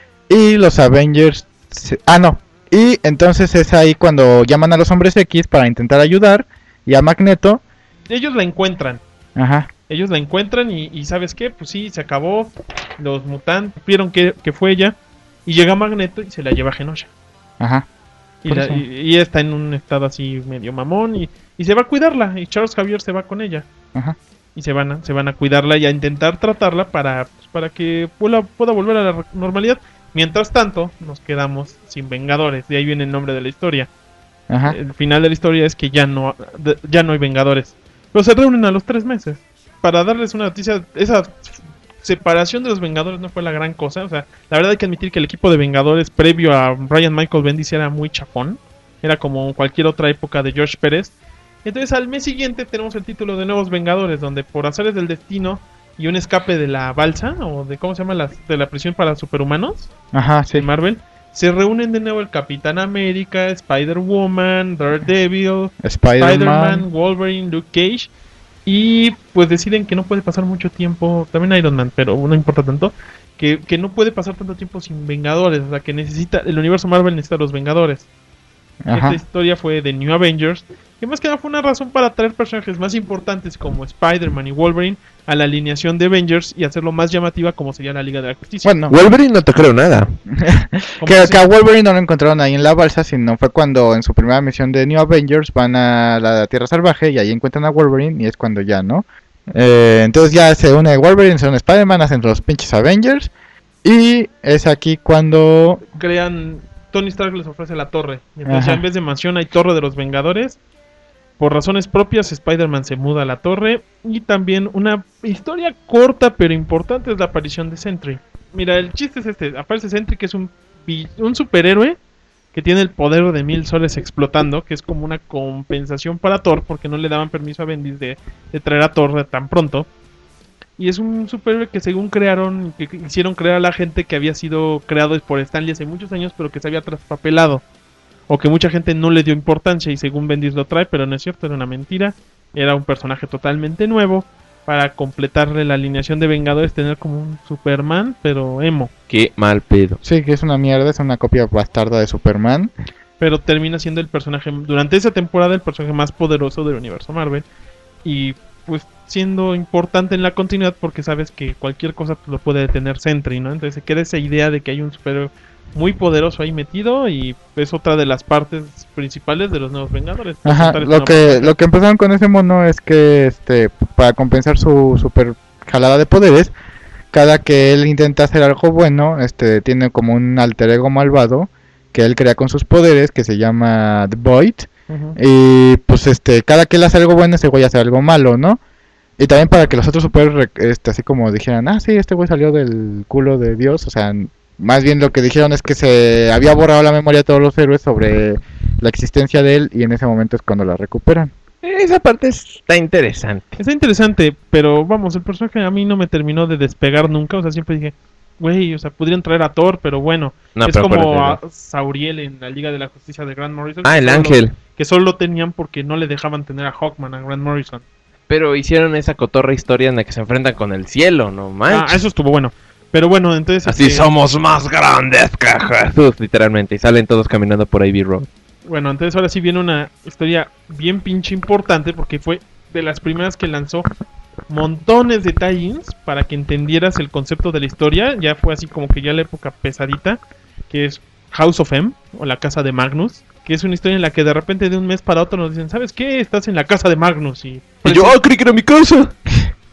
y los Avengers se... ah no, y entonces es ahí cuando llaman a los Hombres X para intentar ayudar y a Magneto. Ellos la encuentran. Ajá. Ellos la encuentran y, y ¿sabes qué? Pues sí, se acabó. Los mutantes vieron que, que fue ella y llega Magneto y se la lleva a Genosha. Ajá. Y, la, y, y está en un estado así medio mamón y, y se va a cuidarla y Charles Xavier se va con ella. Ajá. Y se van a, se van a cuidarla y a intentar tratarla para, pues, para que pueda, pueda volver a la normalidad. Mientras tanto, nos quedamos sin Vengadores. De ahí viene el nombre de la historia. Ajá. El final de la historia es que ya no, de, ya no hay Vengadores. Pero se reúnen a los tres meses. Para darles una noticia, esa separación de los Vengadores no fue la gran cosa. O sea, la verdad hay que admitir que el equipo de Vengadores previo a Brian Michael Bendis era muy chafón. Era como cualquier otra época de George Pérez. Entonces al mes siguiente tenemos el título de Nuevos Vengadores, donde por azares del destino y un escape de la balsa, o de cómo se llama, la, de la prisión para superhumanos, ajá, sí, de Marvel, se reúnen de nuevo el Capitán América, Spider-Woman, Daredevil, Spider-Man, Spider-Man, Wolverine, Luke Cage, y pues deciden que no puede pasar mucho tiempo, también Iron Man, pero no importa tanto, que, que no puede pasar tanto tiempo sin Vengadores, o sea que necesita, el universo Marvel necesita a los Vengadores. Ajá. Esta historia fue de New Avengers, que más que nada fue una razón para traer personajes más importantes como Spider-Man y Wolverine a la alineación de Avengers y hacerlo más llamativa como sería la Liga de la Justicia. Bueno, Wolverine no te creo nada. que, que a Wolverine no lo encontraron ahí en la balsa, sino fue cuando en su primera misión de New Avengers van a la Tierra Salvaje y ahí encuentran a Wolverine y es cuando ya, ¿no? Eh, entonces ya se une Wolverine, se une Spider-Man, hacen los pinches Avengers y es aquí cuando crean... Tony Stark les ofrece la torre. Y entonces Ajá. ya en vez de mansión hay torre de los Vengadores. Por razones propias, Spider-Man se muda a la torre. Y también una historia corta pero importante es la aparición de Sentry. Mira, el chiste es este. Aparece Sentry, que es un, un superhéroe que tiene el poder de mil soles explotando, que es como una compensación para Thor, porque no le daban permiso a Bendis de, de traer a Thor tan pronto. Y es un superhéroe que según crearon, que hicieron crear a la gente que había sido creado por Stan Lee hace muchos años, pero que se había traspapelado. O que mucha gente no le dio importancia y según Bendis lo trae, pero no es cierto, era una mentira. Era un personaje totalmente nuevo para completarle la alineación de Vengadores, tener como un Superman, pero emo. Qué mal pedo. Sí, que es una mierda, es una copia bastarda de Superman. Pero termina siendo el personaje, durante esa temporada, el personaje más poderoso del universo Marvel. Y pues siendo importante en la continuidad porque sabes que cualquier cosa lo puede detener Sentry, ¿no? Entonces se queda esa idea de que hay un superhéroe muy poderoso ahí metido y es otra de las partes principales de los Nuevos Vengadores. Ajá, lo que lo que empezaron con ese mono es que este para compensar su super jalada de poderes, cada que él intenta hacer algo bueno, este tiene como un alter ego malvado que él crea con sus poderes que se llama The Void. Uh-huh. Y pues este cada que él hace algo bueno, ese güey hace algo malo, ¿no? Y también para que los otros superhéroes este, así como dijeran, ah sí, este güey salió del culo de Dios, o sea, más bien lo que dijeron es que se había borrado la memoria de todos los héroes sobre la existencia de él y en ese momento es cuando la recuperan. Esa parte está interesante. Está interesante, pero vamos, el personaje a mí no me terminó de despegar nunca, o sea, siempre dije, güey, o sea, podrían traer a Thor, pero bueno, no, es pero como a Sauriel en la Liga de la Justicia de Grant Morrison. Ah, el ángel. Lo, que solo lo tenían porque no le dejaban tener a Hawkman, a Grant Morrison. Pero hicieron esa cotorra historia en la que se enfrentan con el cielo, no manches. Ah, eso estuvo bueno. Pero bueno, entonces... Así este... somos más grandes que Jesús, literalmente. Y salen todos caminando por Ivy Road. Bueno, entonces ahora sí viene una historia bien pinche importante porque fue de las primeras que lanzó montones de tie-ins para que entendieras el concepto de la historia. Ya fue así como que ya la época pesadita, que es House of M, o la casa de Magnus, que es una historia en la que de repente de un mes para otro nos dicen, ¿sabes qué? Estás en la casa de Magnus. Y, y yo, ah, creí que era mi casa.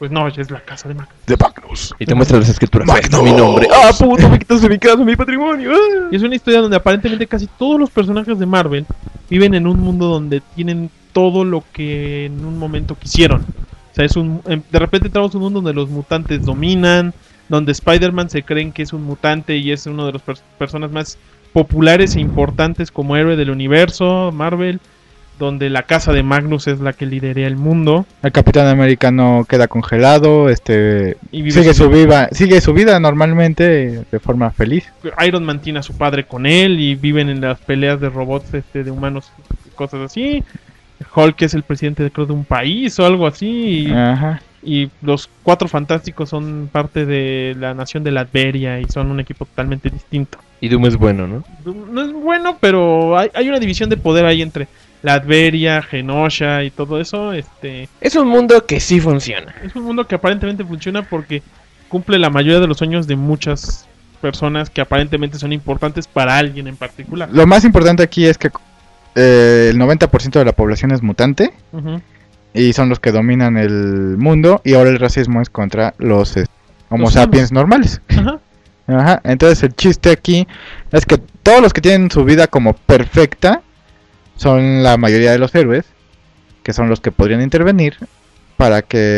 Pues no, ya es la casa de Magnus. De Magnus. Y te muestra las escrituras. Magnus. Este es mi nombre. ¡Ah, puto! Me quitas de mi casa, mi patrimonio. ¡Ah! Y es una historia donde aparentemente casi todos los personajes de Marvel viven en un mundo donde tienen todo lo que en un momento quisieron. O sea, es un, de repente entramos a un mundo donde los mutantes dominan, donde Spider-Man se creen que es un mutante y es uno de las pers- personas más populares e importantes como héroe del universo Marvel, donde la casa de Magnus es la que lidera el mundo. El Capitán Americano queda congelado, este Y vive sigue su- su vida, sigue su vida normalmente de forma feliz. Iron Man tiene a su padre con él y viven en las peleas de robots este, de humanos y cosas así. Hulk es el presidente de, creo, de un país o algo así. Y, Ajá. y los Cuatro Fantásticos son parte de la nación de Latveria y son un equipo totalmente distinto. Y Doom es bueno, ¿no? No es bueno, pero hay, hay una división de poder ahí entre Latveria, Genosha y todo eso. Este Es un mundo que sí funciona. es un mundo que aparentemente funciona porque cumple la mayoría de los sueños de muchas personas que aparentemente son importantes para alguien en particular. Lo más importante aquí es que eh, el noventa por ciento de la población es mutante Ujú. y son los que dominan el mundo, y ahora el racismo es contra los eh, Homo Los sapiens humanos. normales. Ajá. Ajá. Entonces el chiste aquí es que todos los que tienen su vida como perfecta son la mayoría de los héroes, que son los que podrían intervenir para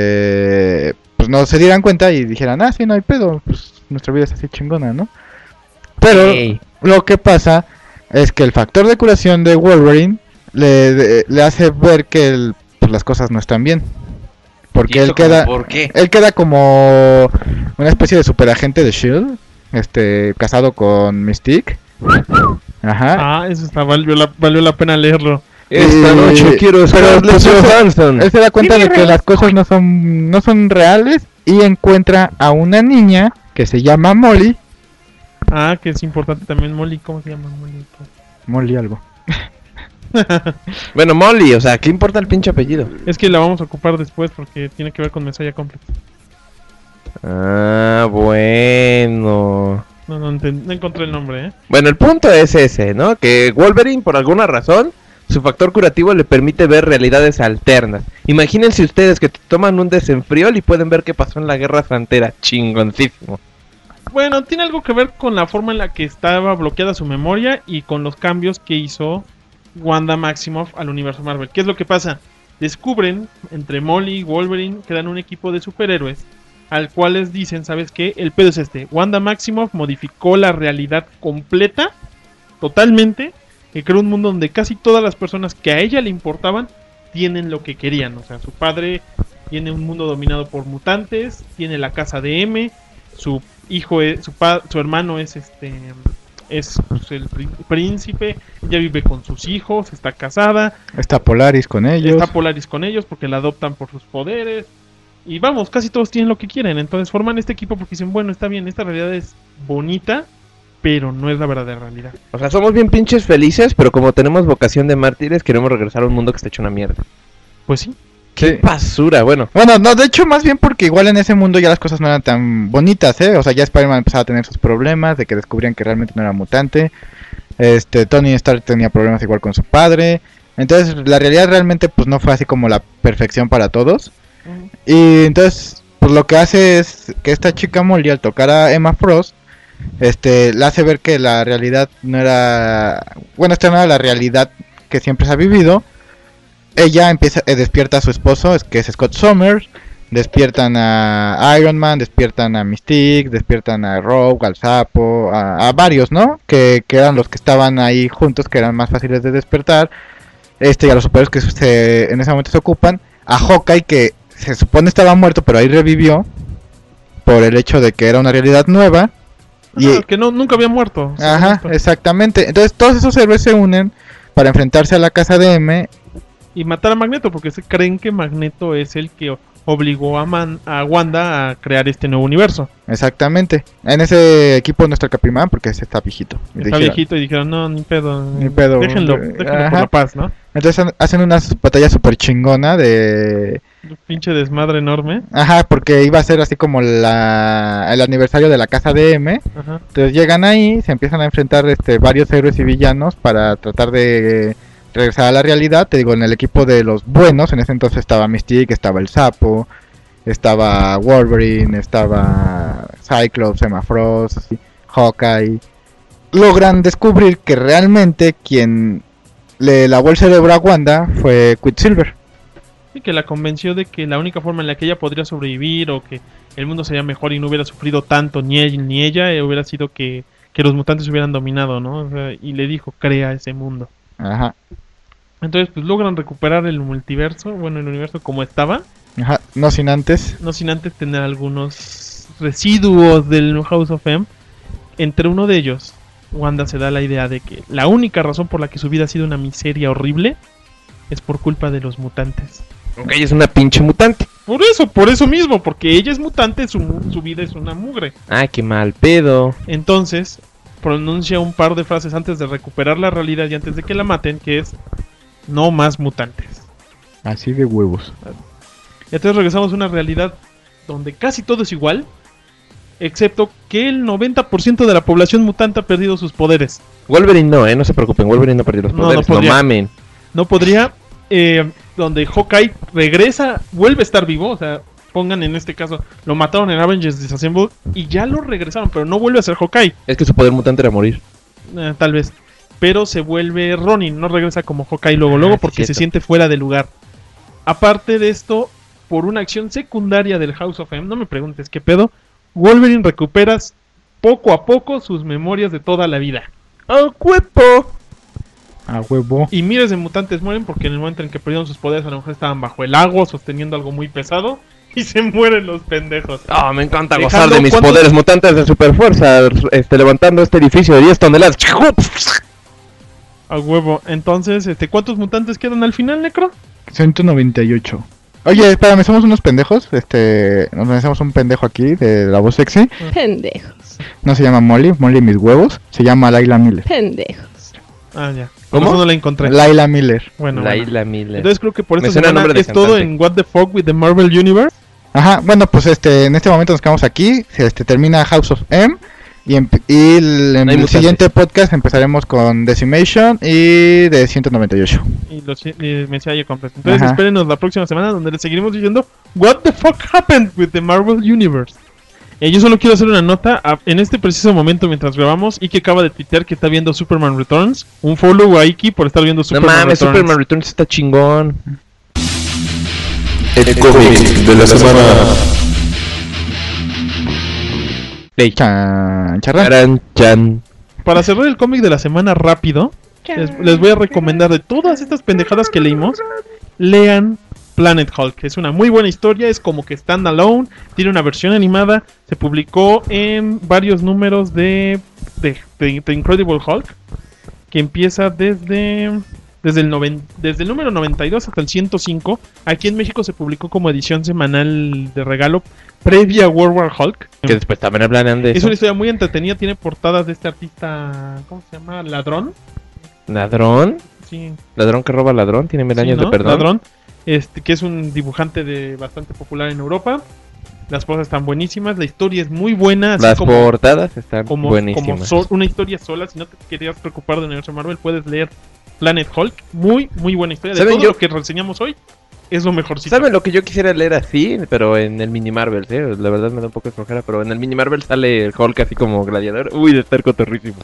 que pues no se dieran cuenta y dijeran, ah, sí, no hay pedo, pues nuestra vida es así chingona, ¿no? Pero Ey. lo que pasa es que el factor de curación de Wolverine le, de- le hace ver que el- pues, las cosas no están bien. Porque ¿Y eso él queda, como por qué? él queda como una especie de superagente de Shield, este, casado con Mystique. Ajá. Ah, eso está, valió la, valió la pena leerlo. Esta Eh, noche quiero pero, Scarlett pues, Johansson. Él se da cuenta de que las cosas no son no son reales y encuentra a una niña que se llama Molly. Ah, que es importante también Molly. ¿Cómo se llama Molly? Molly algo. Bueno, Molly, o sea, ¿qué importa el pinche apellido? Es que la vamos a ocupar después porque tiene que ver con Messiah Complex. Ah, bueno. No, no, enten- no encontré el nombre, ¿eh? Bueno, el punto es ese, ¿no? Que Wolverine, por alguna razón, su factor curativo le permite ver realidades alternas. Imagínense ustedes que toman un desenfriol y pueden ver qué pasó en la Guerra Frontera. Chingoncísimo. Bueno, tiene algo que ver con la forma en la que estaba bloqueada su memoria y con los cambios que hizo Wanda Maximoff al universo Marvel. ¿Qué es lo que pasa? Descubren, entre Molly y Wolverine, que dan un equipo de superhéroes, al cual les dicen, ¿sabes qué? El pedo es este. Wanda Maximoff modificó la realidad completa, totalmente, que creó un mundo donde casi todas las personas que a ella le importaban tienen lo que querían. O sea, su padre tiene un mundo dominado por mutantes, tiene la casa de M, su hijo es, su pa- su hermano es este es pues, el prí- príncipe, ella vive con sus hijos, está casada, Está Polaris con ellos. está Polaris con ellos porque la adoptan por sus poderes. Y vamos, casi todos tienen lo que quieren. Entonces forman este equipo porque dicen, bueno, está bien, esta realidad es bonita, pero no es la verdadera realidad. O sea, somos bien pinches felices, pero como tenemos vocación de mártires, queremos regresar a un mundo que está hecho una mierda. Pues sí. Sí. Basura, bueno. Bueno, no, de hecho más bien porque igual en ese mundo ya las cosas no eran tan bonitas, ¿eh? O sea, ya Spider-Man empezaba a tener sus problemas, de que descubrían que realmente no era mutante. Este, Tony Stark tenía problemas igual con su padre. Entonces, la realidad realmente pues no fue así como la perfección para todos. Y entonces, pues lo que hace es que esta chica Molly, al tocar a Emma Frost, este, le hace ver que la realidad no era... Bueno, esta no era la realidad que siempre se ha vivido. Ella empieza, eh, despierta a su esposo, es que es Scott Summers, despiertan a Iron Man, despiertan a Mystique, despiertan a Rogue, al Sapo, a, a varios, ¿no? Que, que eran los que estaban ahí juntos, que eran más fáciles de despertar. Este, y a los superhéroes que se, en ese momento se ocupan. A Hawkeye, que se supone estaba muerto, pero ahí revivió, por el hecho de que era una realidad nueva. Y Y, que no nunca había muerto. según ajá, esto. exactamente. Entonces todos esos héroes se unen para enfrentarse a la casa de M. Y matar a Magneto porque se creen que Magneto es el que obligó a, Man- a Wanda a crear este nuevo universo. Exactamente. En ese equipo no está el Capimán porque ese está viejito. Y Está dijeron- viejito y dijeron, no, ni pedo. Ni pedo. Déjenlo, déjenlo por Ajá. la paz, ¿no? Entonces han- hacen una batalla super chingona de... Un pinche desmadre enorme. Ajá, porque iba a ser así como la el aniversario de la casa de M. Ajá. Entonces llegan ahí, se empiezan a enfrentar este varios héroes y villanos para tratar de regresar a la realidad. Te digo, en el equipo de los buenos, en ese entonces estaba Mystique, estaba el Sapo, estaba Wolverine, estaba Cyclops, Emma Frost, así, Hawkeye. Logran descubrir que realmente quien le lavó el cerebro a Wanda fue Quicksilver. Y que la convenció de que la única forma en la que ella podría sobrevivir o que el mundo sería mejor y no hubiera sufrido tanto ni él ni ella, eh, hubiera sido que, que los mutantes hubieran dominado, ¿no? O sea, y le dijo, crea ese mundo. Ajá. Entonces, pues logran recuperar el multiverso, bueno, el universo como estaba. Ajá, no sin antes. No sin antes tener algunos residuos del House of M. Entre uno de ellos, Wanda se da la idea de que la única razón por la que su vida ha sido una miseria horrible es por culpa de los mutantes. Ok, es una pinche mutante. Por eso, por eso mismo, porque ella es mutante, su, su vida es una mugre. Ah, qué mal pedo. Entonces, pronuncia un par de frases antes de recuperar la realidad y antes de que la maten, que es, no más mutantes. Así de huevos. Y entonces regresamos a una realidad donde casi todo es igual, excepto que el noventa por ciento de la población mutante ha perdido sus poderes. Wolverine no, eh, no se preocupen, Wolverine no perdió los No, poderes, no no, podría. mamen. No podría, eh, donde Hawkeye regresa, vuelve a estar vivo, o sea, pongan en este caso, lo mataron en Avengers Disassemble y ya lo regresaron, pero no vuelve a ser Hawkeye, Es que su poder mutante era morir. eh, tal vez. Pero se vuelve Ronin, no regresa como Hawkeye luego, luego Ah, sí, porque cierto. se siente fuera de lugar. Aparte de esto, por una acción secundaria del House of M, no me preguntes qué pedo, Wolverine recuperas poco a poco sus memorias de toda la vida. ¡Oh, cuerpo! A huevo. Y miles de mutantes mueren porque en el momento en que perdieron sus poderes a lo mejor estaban bajo el agua sosteniendo algo muy pesado y se mueren los pendejos. Ah, me encanta Dejando gozar de mis cuántos- poderes mutantes de superfuerza, este, levantando este edificio de diez toneladas. A huevo. Entonces, este, ¿cuántos mutantes quedan al final, Necro? ciento noventa y ocho. Oye, espérame, somos unos pendejos. Este, nos hacemos un pendejo aquí de la voz sexy. Pendejos, No se llama Molly, Molly mis huevos. Se llama Laila Miller. pendejos. Ah, ya. ¿Cómo? Por eso no la encontré. Laila Miller. Bueno, La bueno. isla Miller. Entonces creo que por Me esta suena el semana nombre de es todo cantante. en What the Fuck with the Marvel Universe. Ajá, bueno, pues este, en este momento nos quedamos aquí. Este termina House of M. Y, em- y el, en No hay el mutantes. siguiente podcast empezaremos con Decimation y de ciento noventa y ocho. Y los y mensaje completo. Entonces Ajá. espérenos la próxima semana donde les seguiremos diciendo What the fuck happened with the Marvel Universe. Eh, yo solo quiero hacer una nota a- en este preciso momento mientras grabamos. Iki acaba de tuitear que está viendo Superman Returns. Un follow a Iki por estar viendo No Superman mames, Returns. Superman Returns está chingón. El cómic de la semana. Ey, Chan, charra. charan, chan. Para cerrar el cómic de la semana rápido, les, les voy a recomendar de todas estas pendejadas que leímos, lean Planet Hulk. Es una muy buena historia, es como que standalone, tiene una versión animada, se publicó en varios números de, de, de- de Incredible Hulk, que empieza desde, desde, el noven- desde el número noventa y dos hasta el ciento cinco. Aquí en México se publicó como edición semanal de regalo previa a World War Hulk. Que después también hablarán de Es eso. una historia muy entretenida, tiene portadas de este artista, ¿cómo se llama? Ladrón. ¿Ladrón? Sí, ¿Ladrón que roba ladrón? Tiene mil sí, años ¿no? de perdón. Ladrón, este, que es un dibujante de bastante popular en Europa. Las cosas están buenísimas, la historia es muy buena, así Las como, portadas están como, buenísimas. como sol- una historia sola. Si no te querías preocupar del universo Marvel, puedes leer Planet Hulk. Muy, muy buena historia. De ¿Saben todo yo- lo que reseñamos hoy, es lo mejorcito. ¿Saben lo que yo quisiera leer así? Pero en el mini Marvel, ¿sí? La verdad me da un poco de flojera, pero en el mini Marvel sale el Hulk así como gladiador. Uy, de estar cotorrísimo.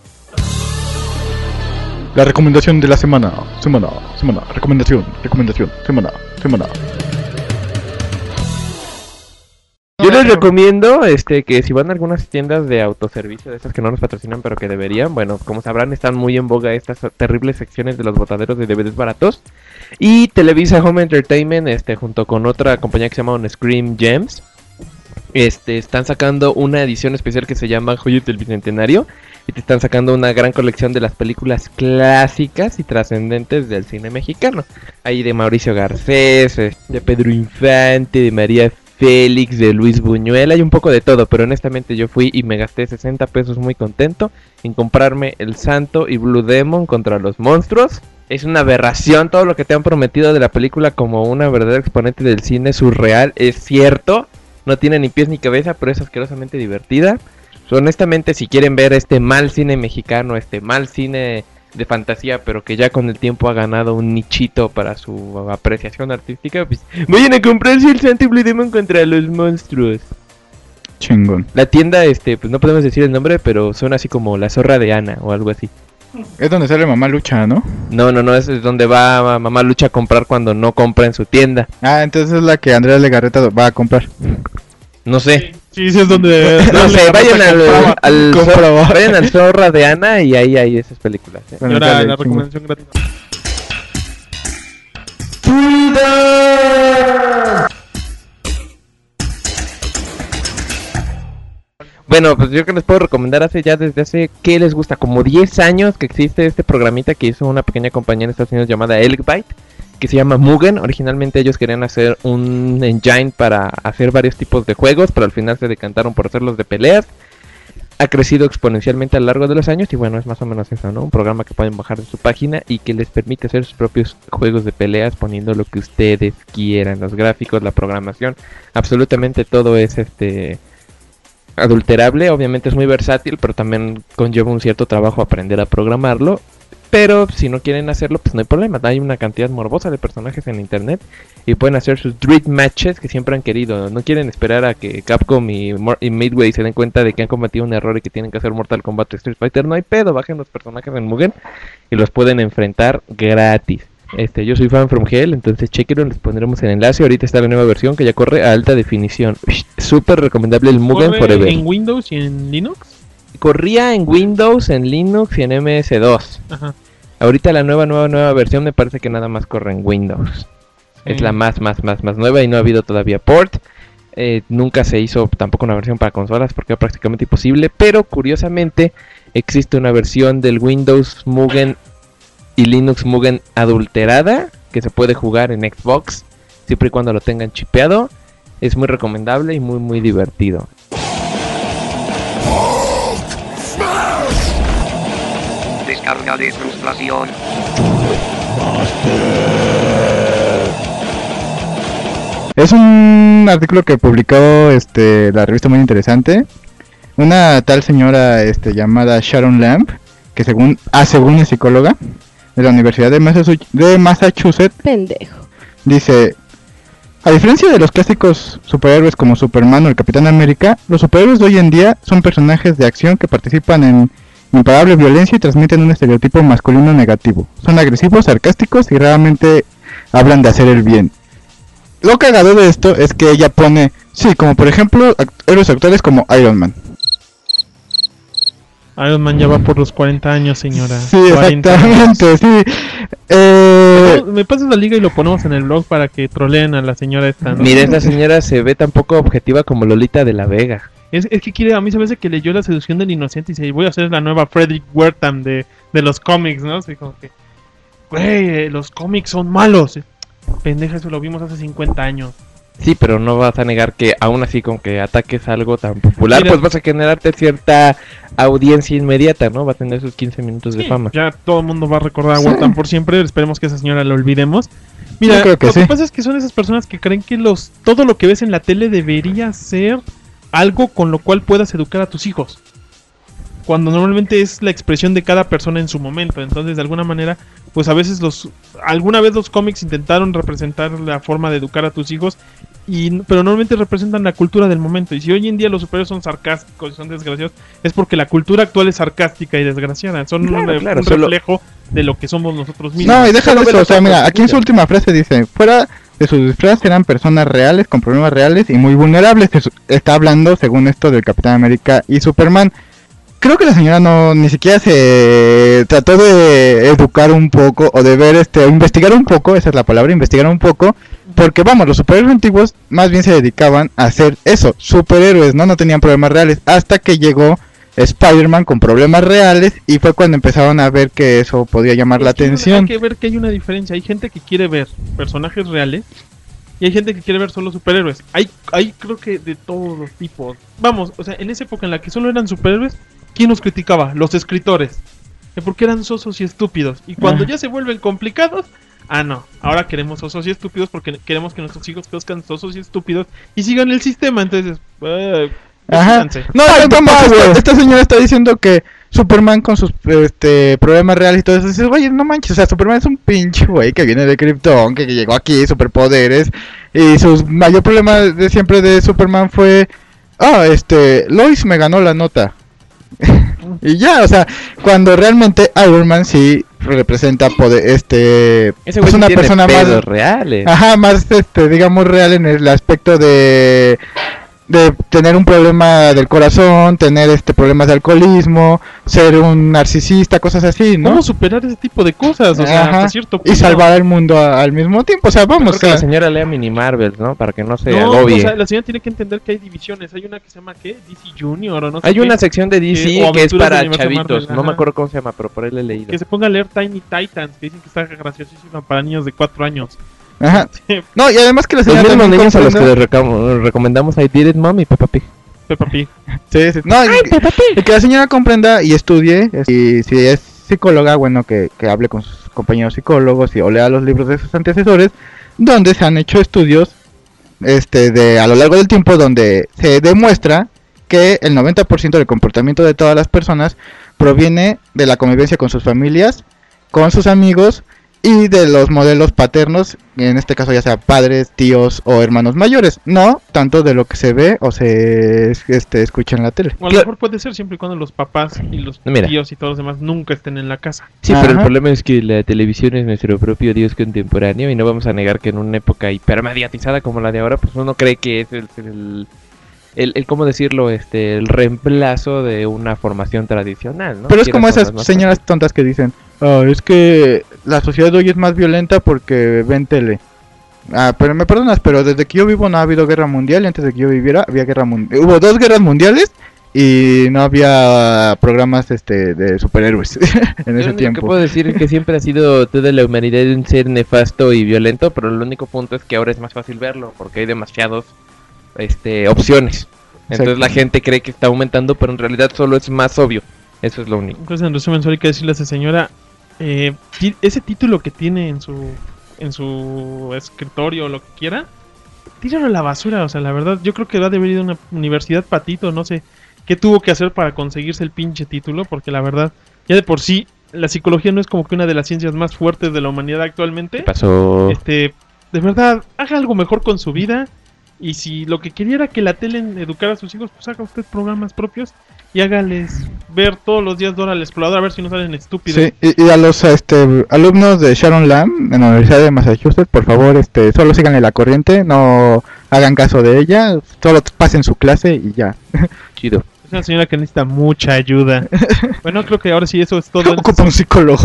La recomendación de la semana. Semana, semana. Recomendación, recomendación. Semana, semana. Yo les recomiendo este que si van a algunas tiendas de autoservicio, de esas que no nos patrocinan pero que deberían, bueno, como sabrán están muy en boga estas terribles secciones de los botaderos de D V Ds baratos. Y Televisa Home Entertainment, este junto con otra compañía que se llama On Scream Gems, este están sacando una edición especial que se llama Joyas del Bicentenario. Y te están sacando una gran colección de las películas clásicas y trascendentes del cine mexicano. Ahí de Mauricio Garcés, eh, de Pedro Infante, de María Félix, de Luis Buñuel, hay un poco de todo, pero honestamente yo fui y me gasté sesenta pesos muy contento en comprarme El Santo y Blue Demon contra los monstruos. Es una aberración todo lo que te han prometido de la película como una verdadera exponente del cine surreal, es cierto, no tiene ni pies ni cabeza, pero es asquerosamente divertida. Honestamente, si quieren ver este mal cine mexicano, este mal cine de fantasía, pero que ya con el tiempo ha ganado un nichito para su apreciación artística, pues vayan a comprarse el Santo Blue Demon contra los monstruos. Chingón. La tienda, este, pues no podemos decir el nombre, pero suena así como La Zorra de Ana o algo así. Es donde sale Mamá Lucha, ¿no? No, no, no, es donde va Mamá Lucha a comprar cuando no compra en su tienda. Ah, entonces es la que Andrea Legarreta va a comprar. No sé. Sí, sí es donde... No sé, vayan al, al, Compraba. Zorra, vayan al Zorra de Ana y ahí hay esas películas. ¿eh? Y Bueno, ahora sale, la chingón. recomendación gratuita. Bueno, pues yo que les puedo recomendar hace ya desde hace, ¿qué les gusta? Como diez años que existe este programita que hizo una pequeña compañía en Estados Unidos llamada Elkbyte, que se llama Mugen. Originalmente ellos querían hacer un engine para hacer varios tipos de juegos, pero al final se decantaron por hacerlos de peleas. Ha crecido exponencialmente a lo largo de los años y bueno, es más o menos eso, ¿no? Un programa que pueden bajar de su página y que les permite hacer sus propios juegos de peleas poniendo lo que ustedes quieran, los gráficos, la programación, absolutamente todo es este... adulterable. Obviamente es muy versátil, pero también conlleva un cierto trabajo aprender a programarlo. Pero si no quieren hacerlo, pues no hay problema. Hay una cantidad morbosa de personajes en internet y pueden hacer sus Dream Matches que siempre han querido. No quieren esperar a que Capcom y, Mor- y Midway se den cuenta de que han cometido un error y que tienen que hacer Mortal Kombat o Street Fighter. No hay pedo, bajen los personajes en Mugen y los pueden enfrentar gratis. Este, yo soy fan from Hell, entonces chequenlo, les pondremos el enlace. Ahorita está la nueva versión que ya corre a alta definición. Súper recomendable el Mugen ¿Corre Forever. en Windows y en Linux? Corría en Windows, en Linux y en M S dos. Ajá. Ahorita la nueva, nueva, nueva versión me parece que nada más corre en Windows. Sí. Es la más, más, más, más nueva y no ha habido todavía port. Eh, nunca se hizo tampoco una versión para consolas porque era prácticamente imposible. Pero curiosamente existe una versión del Windows Mugen y Linux Mugen adulterada que se puede jugar en Xbox siempre y cuando lo tengan chipeado. Es muy recomendable y muy, muy divertido. Descarga de frustración. Es un artículo que publicó este la revista muy interesante. Una tal señora este llamada Sharon Lamb, que según ah, según es psicóloga de la Universidad de Massachusetts, de Massachusetts, Pendejo. dice: a diferencia de los clásicos superhéroes como Superman o el Capitán América, los superhéroes de hoy en día son personajes de acción que participan en imparable violencia y transmiten un estereotipo masculino negativo. Son agresivos, sarcásticos y raramente hablan de hacer el bien. Lo cagado de esto es que ella pone, sí, como por ejemplo, act- héroes actuales como Iron Man. Iron Man ya va por los cuarenta años, señora. Sí, cuarenta años. exactamente, sí. Eh, No, me pasas la liga y lo ponemos en el blog para que troleen a la señora esta, ¿no? Mira, esta señora se ve tan poco objetiva como Lolita de la Vega. Es, es que quiere, a mí se me hace que leyó La seducción del inocente y dice, voy a hacer la nueva Frederick Wertham de, de los cómics, ¿no? Así como que, güey, eh, los cómics son malos. Pendeja, eso lo vimos hace cincuenta años. Sí, pero no vas a negar que aún así con que ataques algo tan popular, Mira. pues vas a generarte cierta audiencia inmediata, ¿no? Va a tener sus quince minutos de Sí, fama. ya todo el mundo va a recordar a Sí. Wertham por siempre. Esperemos que esa señora la olvidemos. Mira, Yo creo que lo sí. que pasa es que son esas personas que creen que los todo lo que ves en la tele debería ser algo con lo cual puedas educar a tus hijos. Cuando normalmente es la expresión de cada persona en su momento. Entonces, de alguna manera, pues a veces los... Alguna vez los cómics intentaron representar la forma de educar a tus hijos, y pero normalmente representan la cultura del momento. Y si hoy en día los superhéroes son sarcásticos y son desgraciados, es porque la cultura actual es sarcástica y desgraciada. Son Claro, un, claro, un solo- reflejo de lo que somos nosotros mismos. no, y deja de Solo ve eso, la o sea, foto, mira, aquí en su mira. última frase dice, fuera de sus disfraces eran personas reales, con problemas reales y muy vulnerables. Es- Está hablando, según esto, del Capitán América y Superman. Creo que la señora no ni siquiera se trató de educar un poco o de ver este, investigar un poco, esa es la palabra, investigar un poco, porque vamos, los superhéroes antiguos más bien se dedicaban a hacer eso, superhéroes, ¿no? No tenían problemas reales, hasta que llegó Spider-Man con problemas reales y fue cuando empezaron a ver que eso podía llamar la Es que hay una- atención. Hay que ver que hay una diferencia. Hay gente que quiere ver personajes reales y hay gente que quiere ver solo superhéroes. Hay, hay creo que de todos los tipos. Vamos, o sea, en esa época en la que solo eran superhéroes, ¿quién los criticaba? Los escritores. Que porque eran sosos y estúpidos. Y cuando Ah. ya se vuelven complicados, ah no, ahora queremos sosos y estúpidos porque queremos que nuestros hijos crezcan sosos y estúpidos y sigan el sistema. Entonces, eh, Ajá. decídanse. No, vamos, esta, esta señora está diciendo que Superman con sus este, problemas reales y todo eso, dices, oye, no manches, o sea, Superman es un pinche güey que viene de Krypton, que, que llegó aquí, superpoderes, y su mayor problema de siempre de Superman fue, ah, este, Lois me ganó la nota. Y ya, o sea, cuando realmente Iron Man sí representa poder, este, Ese pues güey una sí tiene persona más pedos reales. ajá, más este, digamos real en el aspecto de de tener un problema del corazón, tener este problemas de alcoholismo, ser un narcisista, cosas así, ¿no? ¿Cómo superar ese tipo de cosas? O sea, Ajá, hasta cierto punto. y salvar al mundo a- al mismo tiempo, o sea, vamos, Creo que o la sea, señora lea mini Marvels, ¿no? Para que no se No, agobie. o sea, la señora tiene que entender que hay divisiones. Hay una que se llama, ¿qué? D C Junior o no sé Hay qué, una sección de D C que- o que es Aventuras del para Universo chavitos. Marvel, No me ajá. acuerdo cómo se llama, pero por ahí le he leído. Que se ponga a leer Tiny Titans, que dicen que está graciosísima para niños de cuatro años. ajá. No, y además que la Los señora mismos también niños a los que comprenda- les recom- recomendamos I Did It, Mom y Peppa Pig. Peppa Pig. Sí, sí. No, y, y que la señora comprenda y estudie, y si es psicóloga, bueno, que, que hable con sus compañeros psicólogos y o lea los libros de sus antecesores, donde se han hecho estudios este de a lo largo del tiempo donde se demuestra que el noventa por ciento del comportamiento de todas las personas proviene de la convivencia con sus familias, con sus amigos y de los modelos paternos, en este caso ya sea padres, tíos o hermanos mayores, no tanto de lo que se ve o se este, escucha en la tele. O a lo mejor puede ser siempre y cuando los papás y los Mira. tíos y todos los demás nunca estén en la casa. Sí, pero el Ajá. problema es que la televisión es nuestro propio Dios contemporáneo y no vamos a negar que en una época hipermediatizada como la de ahora, pues uno cree que es el, el, el, el ¿cómo decirlo? Este, el reemplazo de una formación tradicional, ¿no? Pero es Quieras como o no, esas es más señoras tontas que dicen, "Ah, es que la sociedad de hoy es más violenta porque ven tele. Ah, pero me perdonas, pero desde que yo vivo no ha habido guerra mundial y antes de que yo viviera había guerra mundial. Hubo dos guerras mundiales y no había programas este de superhéroes en Yo ese lo único tiempo. que puedo decir es que siempre ha sido toda la humanidad un ser nefasto y violento, pero el único punto es que ahora es más fácil verlo porque hay demasiados este opciones. Entonces Exacto. la gente cree que está aumentando, pero en realidad solo es más obvio. Eso es lo único. Entonces, en resumen, solo hay que decirle a esa señora, eh, ti- ese título que tiene en su en su escritorio o lo que quiera, tíralo a la basura. O sea, la verdad, yo creo que va a deber ir a una universidad patito, no sé qué tuvo que hacer para conseguirse el pinche título, porque la verdad, ya de por sí, la psicología no es como que una de las ciencias más fuertes de la humanidad actualmente. ¿Qué pasó? Este, de verdad, haga algo mejor con su vida. Y si lo que quería era que la tele educara a sus hijos, pues haga usted programas propios y hágales ver todos los días Dora la Exploradora a ver si no salen estúpidos. Sí, y, y a los este alumnos de Sharon Lamb en la Universidad de Massachusetts, por favor, este solo síganle la corriente, no hagan caso de ella, solo pasen su clase y ya. Chido. Es una señora que necesita mucha ayuda. Bueno, creo que ahora sí eso es todo. Ocupa un psicólogo.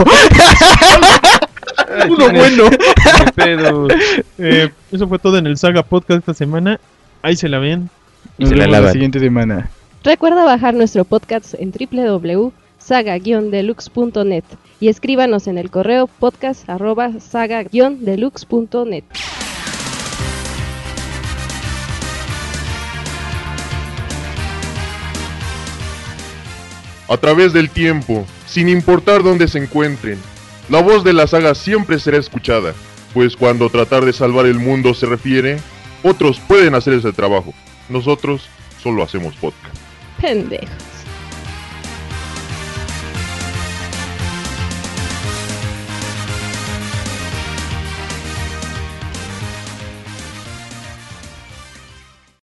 Uno bueno. ¿Qué pedo? Eh, eso fue todo en el Saga Podcast esta semana. Ahí se la ven. Y Nos se la vemos la lavan. siguiente semana. Recuerda bajar nuestro podcast en w w w punto saga guion deluxe punto net y escríbanos en el correo podcast arroba saga guion deluxe punto net. A través del tiempo, sin importar dónde se encuentren, la voz de la saga siempre será escuchada, pues cuando tratar de salvar el mundo se refiere, otros pueden hacer ese trabajo. Nosotros solo hacemos podcast. Pendejo.